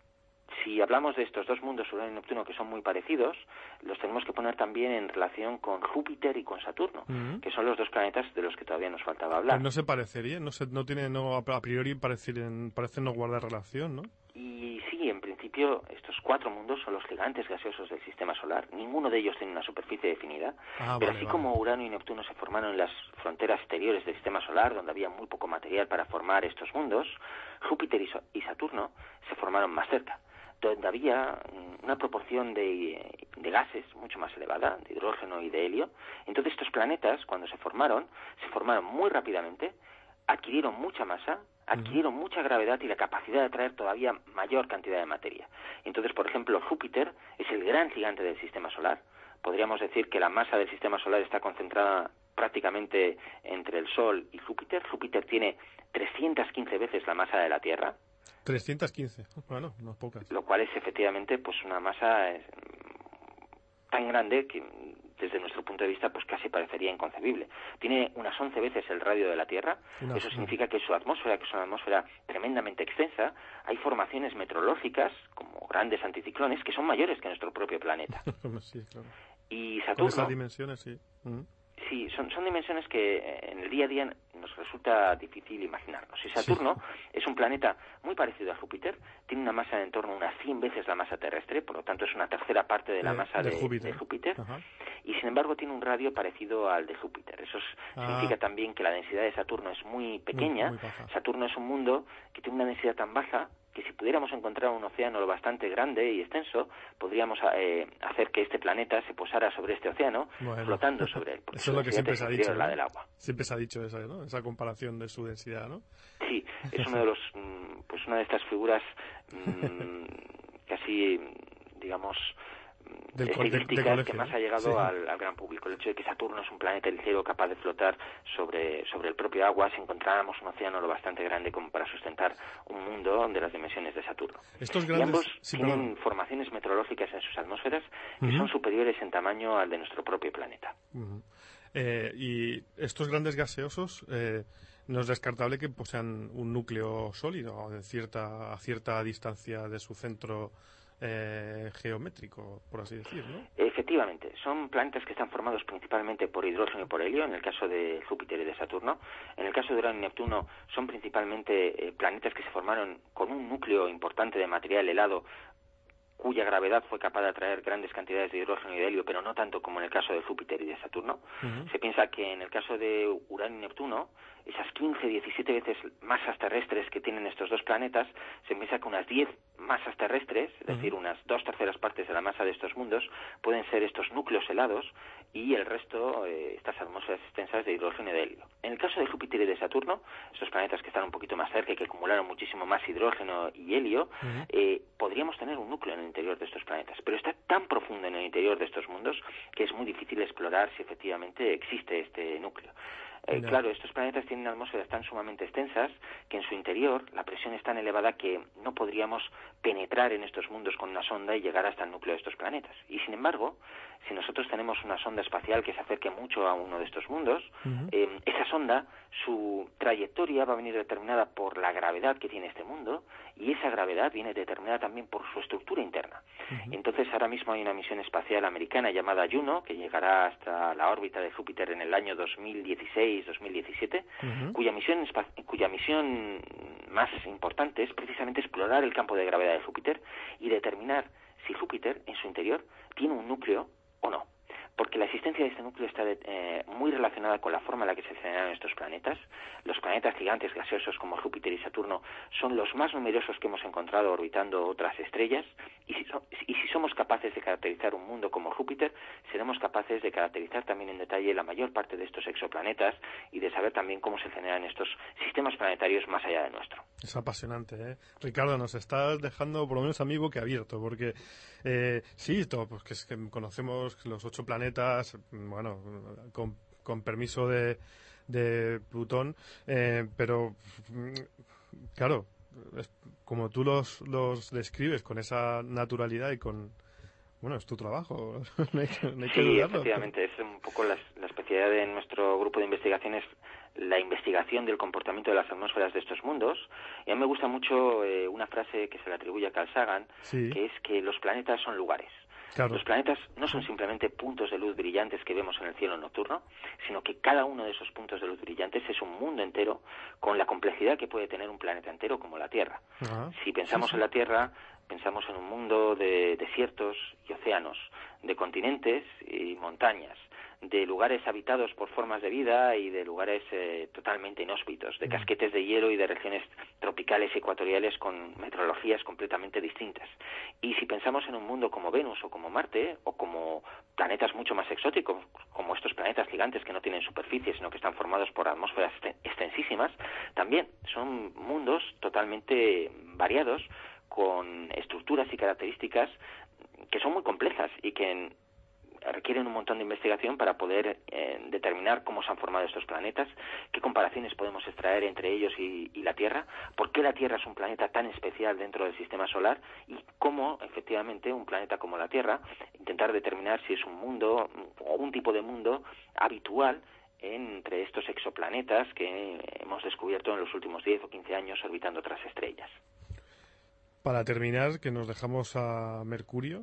Si hablamos de estos dos mundos, Urano y Neptuno, que son muy parecidos, los tenemos que poner también en relación con Júpiter y con Saturno, uh-huh. que son los dos planetas de los que todavía nos faltaba hablar. Pero no se parecerían, no, se, no tiene, no, a priori parecen, parecen no guardar relación, ¿no? Y sí, en principio estos cuatro mundos son los gigantes gaseosos del Sistema Solar. Ninguno de ellos tiene una superficie definida, ah, pero vale, así vale. como Urano y Neptuno se formaron en las fronteras exteriores del Sistema Solar, donde había muy poco material para formar estos mundos, Júpiter y, so- y Saturno se formaron más cerca, donde había una proporción de, de gases mucho más elevada, de hidrógeno y de helio. Entonces estos planetas, cuando se formaron, se formaron muy rápidamente, adquirieron mucha masa, adquirieron uh-huh. mucha gravedad y la capacidad de atraer todavía mayor cantidad de materia. Entonces, por ejemplo, Júpiter es el gran gigante del Sistema Solar. Podríamos decir que la masa del Sistema Solar está concentrada prácticamente entre el Sol y Júpiter. Júpiter tiene trescientas quince veces la masa de la Tierra. trescientas quince, bueno, no es pocas. Lo cual es efectivamente pues una masa eh, tan grande que desde nuestro punto de vista pues casi parecería inconcebible. Tiene unas once veces el radio de la Tierra. Una, Eso significa que su atmósfera, que es una atmósfera tremendamente extensa, hay formaciones meteorológicas como grandes anticiclones que son mayores que nuestro propio planeta. Sí, claro. Y Saturno... Con esas dimensiones, sí. Uh-huh. Sí, son, son dimensiones que en el día a día nos resulta difícil imaginarnos. Y Saturno sí. es un planeta muy parecido a Júpiter, tiene una masa de en torno a unas cien veces la masa terrestre, por lo tanto es una tercera parte de la de, masa de, de Júpiter, de Júpiter y sin embargo tiene un radio parecido al de Júpiter. Eso es, ah. significa también que la densidad de Saturno es muy pequeña. Muy, muy Saturno es un mundo que tiene una densidad tan baja que si pudiéramos encontrar un océano lo bastante grande y extenso, podríamos eh, hacer que este planeta se posara sobre este océano, bueno. flotando sobre él. Eso es lo que siempre se ha dicho, la ¿no? del agua. Siempre se ha dicho esa, ¿no? Esa comparación de su densidad, ¿no? Sí, es uno de los, pues una de estas figuras mmm, casi, digamos, del, estadísticas de, de que más ha llegado sí. al, al gran público. El hecho de que Saturno es un planeta ligero capaz de flotar sobre, sobre el propio agua, si encontráramos un océano lo bastante grande como para sustentar un mundo de las dimensiones de Saturno. Estos grandes... Y ambos sí, tienen perdón. formaciones meteorológicas en sus atmósferas que uh-huh. son superiores en tamaño al de nuestro propio planeta. Uh-huh. eh, y estos grandes gaseosos... Eh, no es descartable que posean un núcleo sólido de cierta, a cierta distancia de su centro eh, geométrico, por así decir, ¿no? Efectivamente, son planetas que están formados principalmente por hidrógeno y por helio, en el caso de Júpiter y de Saturno. En el caso de Urano y Neptuno son principalmente eh, planetas que se formaron con un núcleo importante de material helado, cuya gravedad fue capaz de atraer grandes cantidades de hidrógeno y de helio, pero no tanto como en el caso de Júpiter y de Saturno. Uh-huh. Se piensa que en el caso de Urano y Neptuno, esas quince, diecisiete veces masas terrestres que tienen estos dos planetas, se piensa que unas diez masas terrestres, es uh-huh. decir, unas dos terceras partes de la masa de estos mundos, pueden ser estos núcleos helados y el resto, eh, estas atmósferas extensas de hidrógeno y de helio. En el caso de Júpiter y de Saturno, estos planetas que están un poquito más cerca y que acumularon muchísimo más hidrógeno y helio, uh-huh. eh, podríamos tener un núcleo en el interior de estos planetas, pero está tan profundo en el interior de estos mundos que es muy difícil explorar si efectivamente existe este núcleo. Eh, no. Claro, estos planetas tienen atmósferas tan sumamente extensas que en su interior la presión es tan elevada que no podríamos penetrar en estos mundos con una sonda y llegar hasta el núcleo de estos planetas. Y sin embargo, si nosotros tenemos una sonda espacial que se acerque mucho a uno de estos mundos, uh-huh. eh, esa sonda, su trayectoria va a venir determinada por la gravedad que tiene este mundo, y esa gravedad viene determinada también por su estructura interna. Uh-huh. Entonces, ahora mismo hay una misión espacial americana llamada Juno, que llegará hasta la órbita de Júpiter en el año dos mil dieciséis dos mil diecisiete, uh-huh. cuya misión cuya misión más importante es precisamente explorar el campo de gravedad de Júpiter y determinar si Júpiter en su interior tiene un núcleo o no. Porque la existencia de este núcleo está eh, muy relacionada con la forma en la que se generaron estos planetas. Los planetas gigantes gaseosos como Júpiter y Saturno son los más numerosos que hemos encontrado orbitando otras estrellas, y si, so, y si somos capaces de caracterizar un mundo como Júpiter, seremos capaces de caracterizar también en detalle la mayor parte de estos exoplanetas y de saber también cómo se generan estos sistemas planetarios más allá de nuestro. Es apasionante, ¿eh? Ricardo, nos estás dejando por lo menos a mí boquiabierto, porque eh, sí, todo, pues que, es que conocemos los ocho planetas, bueno, con, con permiso de, de Plutón, eh, pero claro, es, como tú los, los describes con esa naturalidad y con... Bueno, es tu trabajo, no hay que, no hay que sí, dudarlo. Efectivamente, es un poco la, la especialidad de nuestro grupo de investigaciones, la investigación del comportamiento de las atmósferas de estos mundos. Y a mí me gusta mucho eh, una frase que se le atribuye a Carl Sagan, sí. que es que los planetas son lugares. Claro. Los planetas no son simplemente puntos de luz brillantes que vemos en el cielo nocturno, sino que cada uno de esos puntos de luz brillantes es un mundo entero con la complejidad que puede tener un planeta entero como la Tierra. Uh-huh. Si pensamos sí, sí. en la Tierra, pensamos en un mundo de desiertos y océanos, de continentes y montañas, de lugares habitados por formas de vida y de lugares eh, totalmente inhóspitos, de casquetes de hielo y de regiones tropicales y ecuatoriales con meteorologías completamente distintas. Y si pensamos en un mundo como Venus o como Marte, o como planetas mucho más exóticos, como estos planetas gigantes que no tienen superficie, sino que están formados por atmósferas extensísimas, también son mundos totalmente variados, con estructuras y características que son muy complejas y que requieren un montón de investigación para poder eh, determinar cómo se han formado estos planetas, qué comparaciones podemos extraer entre ellos y, y la Tierra, por qué la Tierra es un planeta tan especial dentro del sistema solar y cómo, efectivamente, un planeta como la Tierra, intentar determinar si es un mundo o un tipo de mundo habitual entre estos exoplanetas que hemos descubierto en los últimos diez o quince años orbitando otras estrellas. Para terminar, que nos dejamos a Mercurio.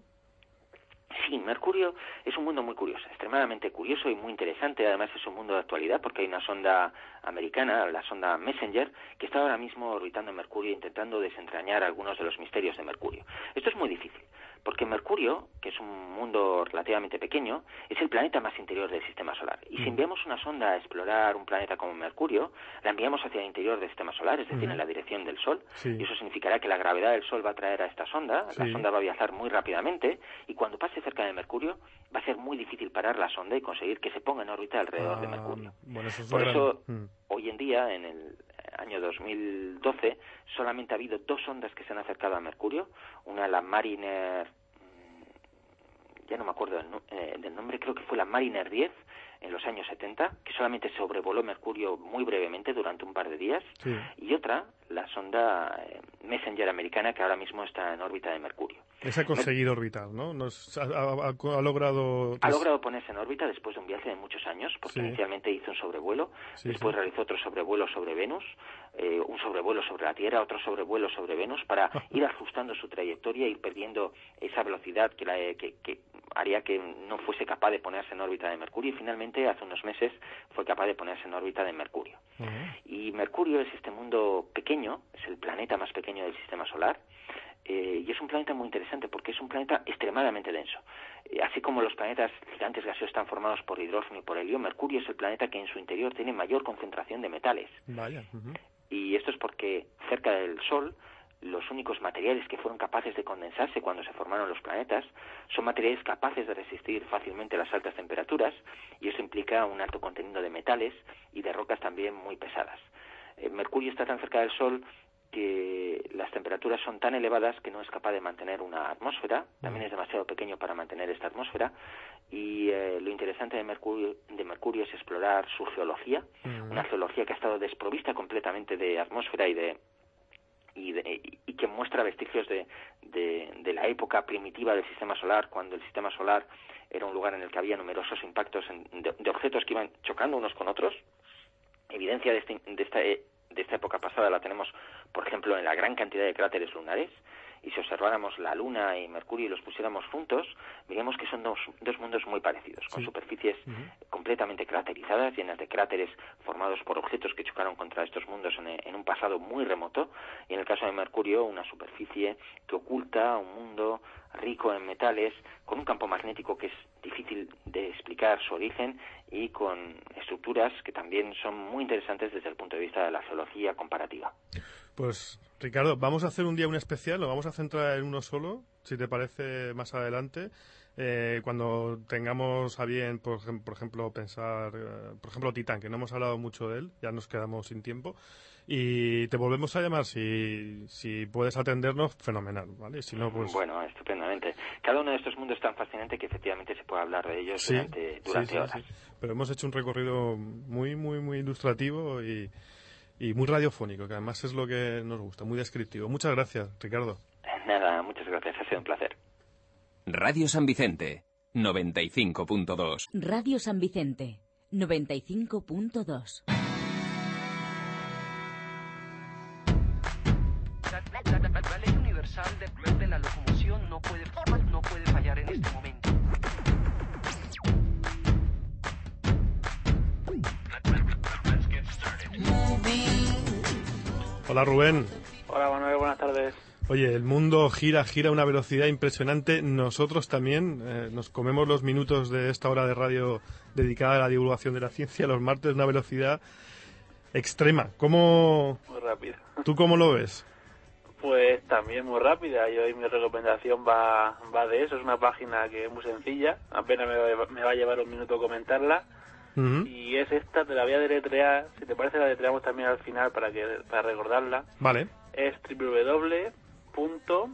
Sí, Mercurio es un mundo muy curioso, extremadamente curioso y muy interesante. Además es un mundo de actualidad porque hay una sonda americana, la sonda Messenger, que está ahora mismo orbitando en Mercurio intentando desentrañar algunos de los misterios de Mercurio. Esto es muy difícil, porque Mercurio, que es un mundo relativamente pequeño, es el planeta más interior del sistema solar. Y si enviamos una sonda a explorar un planeta como Mercurio, la enviamos hacia el interior del sistema solar, es decir, uh-huh. en la dirección del Sol, sí. y eso significará que la gravedad del Sol va a atraer a esta sonda, sí. la sonda va a viajar muy rápidamente, y cuando pase cerca de Mercurio, va a ser muy difícil parar la sonda y conseguir que se ponga en órbita alrededor ah, de Mercurio. Bueno, eso es Por gran... eso, mm. hoy en día, en el año dos mil doce, solamente ha habido dos sondas que se han acercado a Mercurio, una la Mariner ya no me acuerdo del, eh, del nombre, creo que fue la Mariner diez, en los años setenta, que solamente sobrevoló Mercurio muy brevemente durante un par de días, sí. Y otra, la sonda eh, Messenger americana, que ahora mismo está en órbita de Mercurio. Esa ha conseguido Mer- orbitar, ¿no? Nos ha, ha, ha logrado... Ha logrado ponerse en órbita después de un viaje de muchos años, porque sí. Inicialmente hizo un sobrevuelo, sí, después sí. realizó otro sobrevuelo sobre Venus, eh, un sobrevuelo sobre la Tierra, otro sobrevuelo sobre Venus, para ir ajustando su trayectoria, ir perdiendo esa velocidad que, la, que, que haría que no fuese capaz de ponerse en órbita de Mercurio, y finalmente, hace unos meses, fue capaz de ponerse en órbita de Mercurio. Uh-huh. Y Mercurio es este mundo pequeño, es el planeta más pequeño del sistema solar, eh, y es un planeta muy interesante porque es un planeta extremadamente denso. Eh, así como los planetas gigantes gaseosos están formados por hidrógeno y por helio, Mercurio es el planeta que en su interior tiene mayor concentración de metales. Vaya. Uh-huh. Y esto es porque cerca del Sol, los únicos materiales que fueron capaces de condensarse cuando se formaron los planetas son materiales capaces de resistir fácilmente las altas temperaturas, y eso implica un alto contenido de metales y de rocas también muy pesadas. Eh, Mercurio está tan cerca del Sol que las temperaturas son tan elevadas que no es capaz de mantener una atmósfera, también es demasiado pequeño para mantener esta atmósfera, y eh, lo interesante de Mercurio, de Mercurio es explorar su geología, uh-huh. una geología que ha estado desprovista completamente de atmósfera y de Y, de, y que muestra vestigios de, de, de la época primitiva del sistema solar, cuando el sistema solar era un lugar en el que había numerosos impactos en, de, de objetos que iban chocando unos con otros. Evidencia de, este, de, esta, de esta época pasada la tenemos, por ejemplo, en la gran cantidad de cráteres lunares, y si observáramos la Luna y Mercurio y los pusiéramos juntos, veríamos que son dos, dos mundos muy parecidos, con sí. superficies uh-huh. completamente craterizadas, llenas de cráteres formados por objetos que chocaron contra estos mundos en, en un pasado muy remoto, y en el caso de Mercurio, una superficie que oculta un mundo rico en metales, con un campo magnético que es difícil de explicar su origen, y con estructuras que también son muy interesantes desde el punto de vista de la geología comparativa. Pues, Ricardo, vamos a hacer un día un especial, lo vamos a centrar en uno solo, si te parece, más adelante, eh, cuando tengamos a bien, por, por ejemplo, pensar, eh, por ejemplo, Titán, que no hemos hablado mucho de él, ya nos quedamos sin tiempo, y te volvemos a llamar, si, si puedes atendernos, fenomenal, ¿vale? Si no, pues... Bueno, estupendamente. Cada uno de estos mundos es tan fascinante que efectivamente se puede hablar de ellos sí, durante, durante sí, sí, horas. Sí. Pero hemos hecho un recorrido muy, muy, muy ilustrativo y... Y muy radiofónico, que además es lo que nos gusta, muy descriptivo. Muchas gracias, Ricardo. Nada, muchas gracias, ha sido un placer. Radio San Vicente, noventa y cinco punto dos. Radio San Vicente, noventa y cinco punto dos. La, la, la, la ley universal de, de la locomoción no puede, no puede fallar en este momento. Hola, Rubén. Hola, Manuel, buenas tardes. Oye, el mundo gira, gira a una velocidad impresionante. Nosotros también eh, nos comemos los minutos de esta hora de radio dedicada a la divulgación de la ciencia los martes a una velocidad extrema. ¿Cómo... Muy rápida. ¿Tú cómo lo ves? Pues también muy rápida. Yo hoy mi recomendación va, va de eso. Es una página que es muy sencilla. Apenas me va, me va a llevar un minuto comentarla. Uh-huh. Y es esta, te la voy a deletrear. Si te parece, la deletreamos también al final para que para recordarla. Vale. Es doble u doble u doble u punto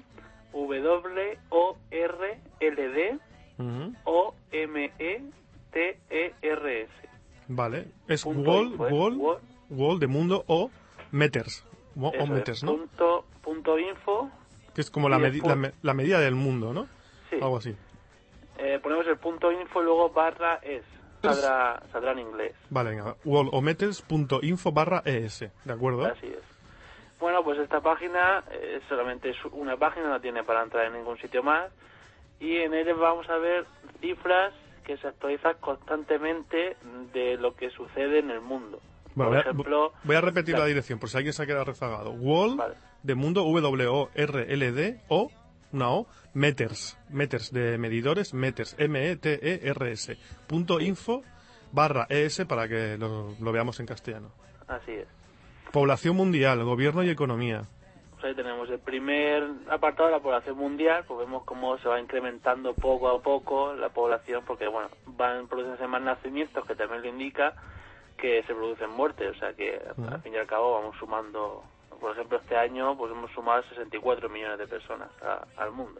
world o m e t e r s. Vale. Es world, world, world, world de mundo o meters. O, o meters, ¿no? Punto, punto info. Que es como la, medi- la, me- la medida del mundo, ¿no? Sí. Algo así. Eh, ponemos el punto info y luego barra es. Saldrá, saldrá en inglés. Vale, venga. worldometers.info barra es. ¿De acuerdo? Así es. Bueno, pues esta página eh, solamente es una página, no tiene para entrar en ningún sitio más. Y en ella vamos a ver cifras que se actualizan constantemente de lo que sucede en el mundo. Bueno, por voy, ejemplo... A, voy a repetir la, la dirección, por si alguien se ha quedado rezagado. World vale. de mundo, W O R L D O, una O, meters, meters de medidores, meters, M E T E R S, punto info barra E S para que lo, lo veamos en castellano. Así es. Población mundial, gobierno y economía. Pues ahí tenemos el primer apartado de la población mundial, pues vemos cómo se va incrementando poco a poco la población, porque bueno, van produciéndose más nacimientos, que también lo indica que se producen muertes, o sea que uh-huh. al fin y al cabo vamos sumando. Por ejemplo, este año pues hemos sumado sesenta y cuatro millones de personas a, al mundo.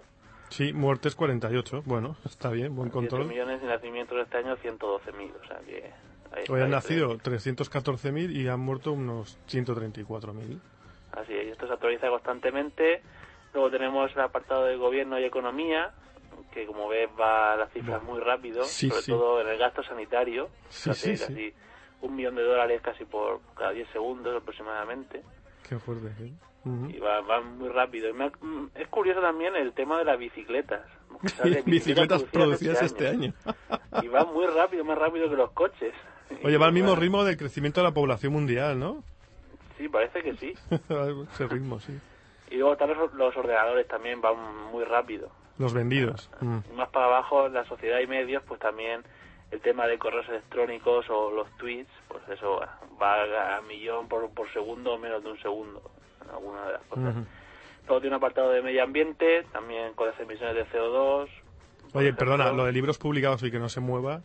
Sí, muertes cuarenta y ocho. Bueno, está bien, buen control. diez millones y nacimientos este año ciento doce mil, o sea que... Hoy han nacido trescientos catorce mil y han muerto unos ciento treinta y cuatro mil. Así es, esto se actualiza constantemente. Luego tenemos el apartado de gobierno y economía, que como ves va a las cifras muy rápido, sí, sobre sí. todo en el gasto sanitario. Sí, sí, casi sí. un millón de dólares casi por cada diez segundos aproximadamente. Qué fuerte, ¿sí? Uh-huh. Y va, va muy rápido. Y me, es curioso también el tema de las bicicletas. Bicicletas, bicicletas producidas este año. año. Y va muy rápido, más rápido que los coches. Oye, va al mismo ritmo del crecimiento de la población mundial, ¿no? Sí, parece que sí. Ese ritmo, sí. Y luego también los, los ordenadores también van muy rápido. Los vendidos. Mm. Y más para abajo, la sociedad y medios, pues también el tema de correos electrónicos o los tweets, pues eso va a millón por, por segundo o menos de un segundo, en alguna de las cosas. Uh-huh. Luego tiene un apartado de medio ambiente, también con las emisiones de C O dos. Oye, ejemplo, perdona, lo de libros publicados y que no se mueva...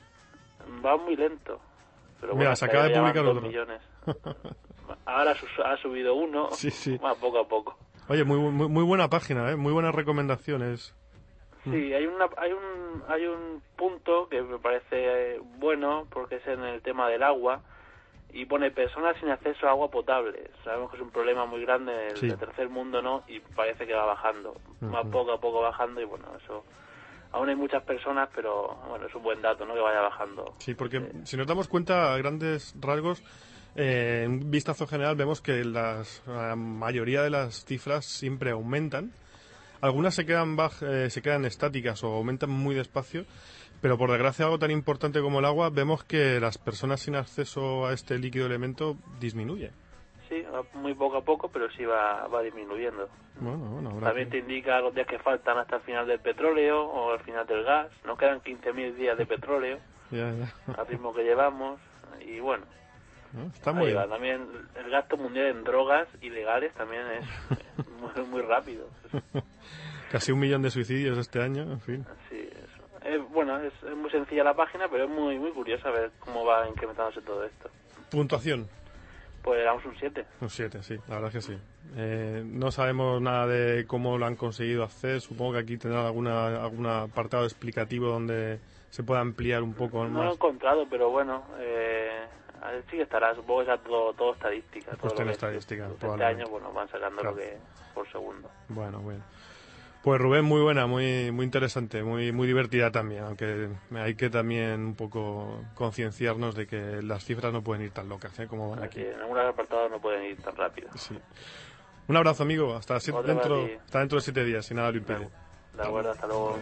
Va muy lento. Pero Mira, bueno, se acaba de publicar otro. Millones. Ahora ha subido uno, sí, sí. más poco a poco. Oye, muy, muy muy buena página, ¿eh? Muy buenas recomendaciones. Sí, hay una hay un hay un punto que me parece bueno porque es en el tema del agua y pone personas sin acceso a agua potable. Sabemos que es un problema muy grande en el, sí. el tercer mundo, ¿no? Y parece que va bajando, uh-huh. más poco a poco bajando y bueno, eso aún hay muchas personas, pero bueno, es un buen dato, ¿no? Que vaya bajando. Sí, porque eh, si nos damos cuenta a grandes rasgos, eh, en un vistazo general vemos que las, la mayoría de las cifras siempre aumentan. Algunas se quedan baj, eh, se quedan estáticas o aumentan muy despacio, pero por desgracia algo tan importante como el agua, vemos que las personas sin acceso a este líquido elemento disminuye. Sí, muy poco a poco, pero sí va, va disminuyendo. Bueno, bueno, también que... te indica los días que faltan hasta el final del petróleo o al final del gas. Nos quedan quince mil días de petróleo ya, ya. al ritmo que llevamos. Y bueno, no, está muy bien. También el gasto mundial en drogas ilegales también es muy, muy rápido. Casi un millón de suicidios este año, en fin. Sí, eso. Es, bueno, es, es muy sencilla la página, pero es muy muy curiosa ver cómo va incrementándose todo esto. Puntuación. Pues le damos un siete. Un siete, sí, la verdad es que sí. Eh, no sabemos nada de cómo lo han conseguido hacer. Supongo que aquí tendrá alguna algún apartado explicativo donde se pueda ampliar un poco no más. No lo he encontrado, pero bueno, eh, sí que estará. Supongo que será todo, todo estadística. Pues todo tiene lo estadística. Este, este año, bueno, van sacando claro. lo que por segundo. Bueno, bueno. Pues Rubén, muy buena, muy muy interesante, muy muy divertida también, aunque hay que también un poco concienciarnos de que las cifras no pueden ir tan locas, ¿eh? Como van aquí. Sí, en algunos apartados no pueden ir tan rápido. Sí. Un abrazo, amigo, hasta siete, dentro hasta dentro de siete días, si nada lo impide. De acuerdo, hasta luego.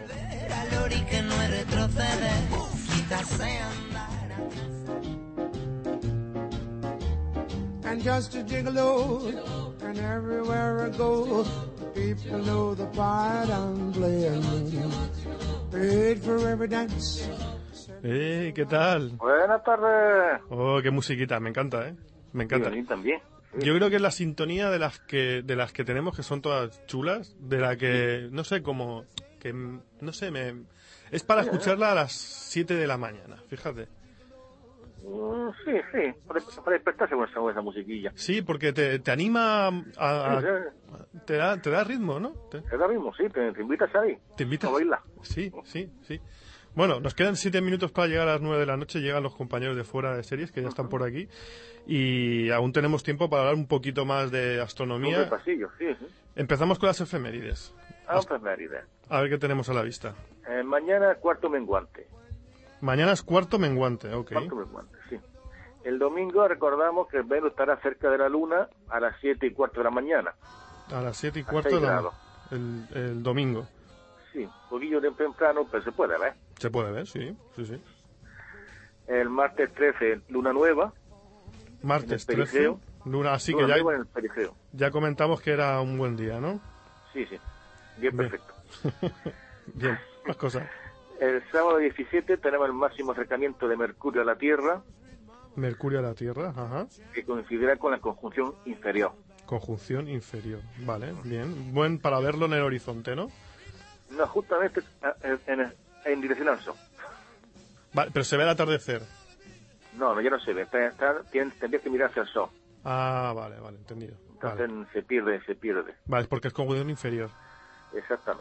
And just a gigolo, and everywhere I go, people know the part I'm playing. Paid for every dance. Eh, ¿qué tal? Buenas tardes. Oh, qué musiquita, me encanta, ¿eh? Me encanta. Sí, a mí también. Sí. Yo creo que es la sintonía de las que de las que tenemos, que son todas chulas, de la que, no sé, como, que, no sé, me es para escucharla a las siete de la mañana, fíjate. Uh, sí, sí, para, para despertarse con esa, con esa musiquilla. Sí, porque te, te anima a, a, sí, sí. Te, da, te da ritmo, ¿no? Te, te da ritmo, sí, te, te invitas ahí. Te invitas a bailar. Sí, sí, sí. Bueno, nos quedan siete minutos para llegar a las nueve de la noche. Llegan los compañeros de Fuera de Series, que ya están por aquí. Y aún tenemos tiempo para hablar un poquito más de astronomía. De pasillo, sí, sí. Empezamos con las efemérides. Ah, efemérides. A ver qué tenemos a la vista. Eh, mañana cuarto menguante. Mañana es cuarto menguante, ok. Cuarto menguante, sí. El domingo recordamos que el Venus estará cerca de la Luna a las siete y cuarto de la mañana. A las siete y cuarto de la mañana. El, el domingo. Sí, un poquillo de temprano, pero se puede ver. Se puede ver, sí, sí, sí. El martes trece, luna nueva. Martes trece, luna, así luna que ya, nueva en el perigeo. Ya comentamos que era un buen día, ¿no? Sí, sí, bien perfecto. Bien, más cosas. El sábado diecisiete tenemos el máximo acercamiento de Mercurio a la Tierra. Mercurio a la Tierra, ajá. Que coincidirá con la conjunción inferior. Conjunción inferior, vale, bien. Buen para verlo en el horizonte, ¿no? No, justamente en, en, en dirección al sol. Vale, pero se ve el atardecer. No, no, ya no se ve. Está, está, tendrías que mirar hacia el sol. Ah, vale, vale, entendido. Entonces vale. se pierde, se pierde. Vale, porque es conjunción inferior. Exactamente.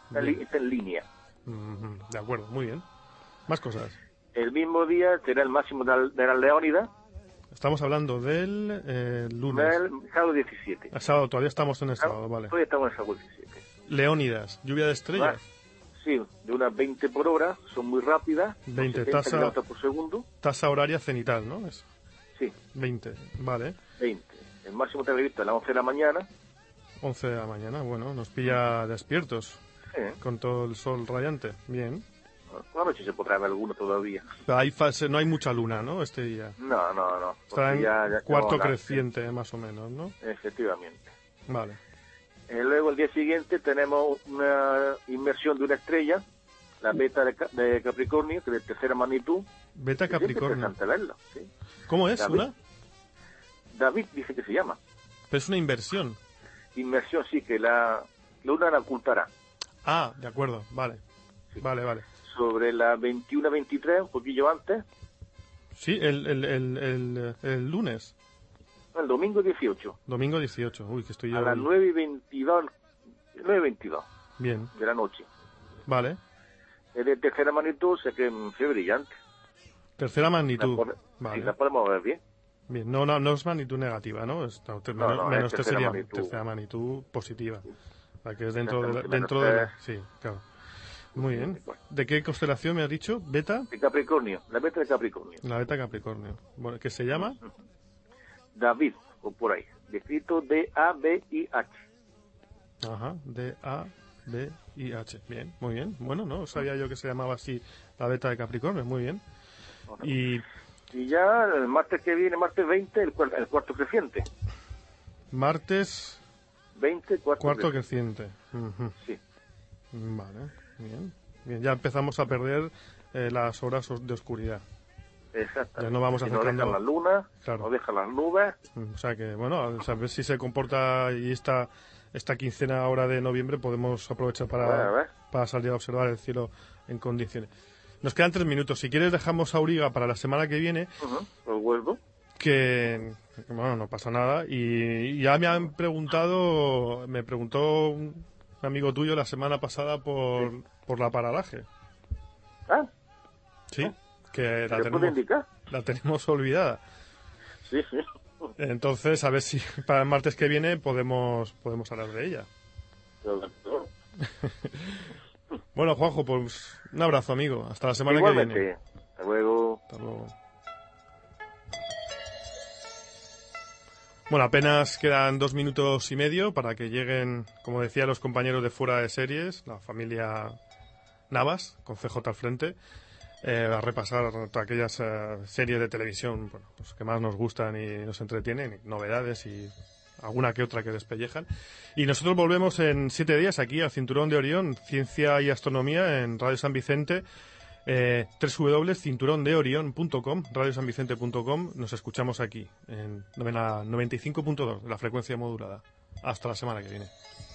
Está, li, está en línea. Mm-hmm. De acuerdo, muy bien. Más cosas. El mismo día será el máximo de, de las Leónidas. Estamos hablando del eh, lunes. Del sábado diecisiete. El sábado, todavía estamos en el sábado, vale. Todavía estamos en el sábado diecisiete. Leónidas, lluvia de estrellas. ¿Vale? Sí, de unas veinte por hora, son muy rápidas. veinte, tasa, por segundo. Tasa horaria cenital, ¿no? Es sí. veinte, vale. veinte. El máximo está previsto a las once de la mañana. once de la mañana, bueno, nos pilla despiertos. Sí. Con todo el sol radiante, bien. Por la noche se podrá ver alguno todavía. Pero hay fase, no hay mucha luna, ¿no? Este día. No, no, no. Está en ya, ya cuarto la... creciente, más o menos, ¿no? Efectivamente. Vale. Eh, luego, el día siguiente, tenemos una inmersión de una estrella, la beta de, de Capricornio, que es de tercera magnitud. Beta Capricornio. Es verlo, ¿sí? ¿Cómo es? David. ¿Una? David dice que se llama. Pero es una inversión. Inmersión, sí, que la luna la ocultará. Ah, de acuerdo, vale. Sí. Vale, vale. Sobre la veintiuna veintitrés, un poquillo antes. Sí, el, el, el, el, el lunes. El domingo dieciocho. Domingo dieciocho. Uy, que estoy yo. A las nueve y veintidós. nueve y veintidós. Bien. De la noche. Vale. Es de tercera magnitud, o sea que es brillante. Tercera magnitud. La, vale. Sí, la podemos ver bien. Bien, no, no, no es magnitud negativa, ¿no? Es, no, no, menos no, menos que sería magnitud. tercera magnitud positiva. La que es dentro de la, dentro de la, sí, claro. Muy bien. ¿De qué constelación me has dicho? ¿Beta? De Capricornio, la beta de Capricornio. La beta Capricornio. Bueno, ¿qué se llama? David, o por ahí. Descrito D A B I H. Ajá, D A B I H. Bien, muy bien. Bueno, no sabía yo que se llamaba así la beta de Capricornio. Muy bien. Bueno, y... y ya el martes que viene, martes veinte, el, el cuarto creciente. Martes veinte, cuarto, cuarto creciente. creciente. Uh-huh. Sí. Vale, bien. Bien, ya empezamos a perder eh, las horas de oscuridad. Exacto. Ya no vamos si no acercando. dejan las lunas, claro. no dejan las nubes. O sea que, bueno, a ver si se comporta y esta, esta quincena ahora de noviembre podemos aprovechar para, a ver, a ver. para salir a observar el cielo en condiciones. Nos quedan tres minutos. Si quieres dejamos a Auriga para la semana que viene. Uh-huh. Pues vuelvo. Que, bueno, no pasa nada. Y ya me han preguntado, me preguntó un amigo tuyo la semana pasada por, sí. por la paralaje. ¿Ah? Sí, que la ¿Te tenemos, puede indicar? la tenemos olvidada. Sí, sí. Entonces, a ver si para el martes que viene podemos, podemos hablar de ella. Bueno, Juanjo, pues un abrazo, amigo. Hasta la semana Igualmente. que viene. Hasta luego. Hasta luego. Bueno, apenas quedan dos minutos y medio para que lleguen, como decía, los compañeros de Fuera de Series, la familia Navas, con C J al frente, eh, a repasar aquellas eh, series de televisión bueno, pues, que más nos gustan y nos entretienen, novedades y alguna que otra que despellejan. Y nosotros volvemos en siete días aquí al Cinturón de Orión, Ciencia y Astronomía en Radio San Vicente, eh, doble u doble u doble punto cinturón de orión punto com, radio san vicente punto com. Nos escuchamos aquí en noventa y cinco punto dos de la frecuencia modulada. Hasta la semana que viene.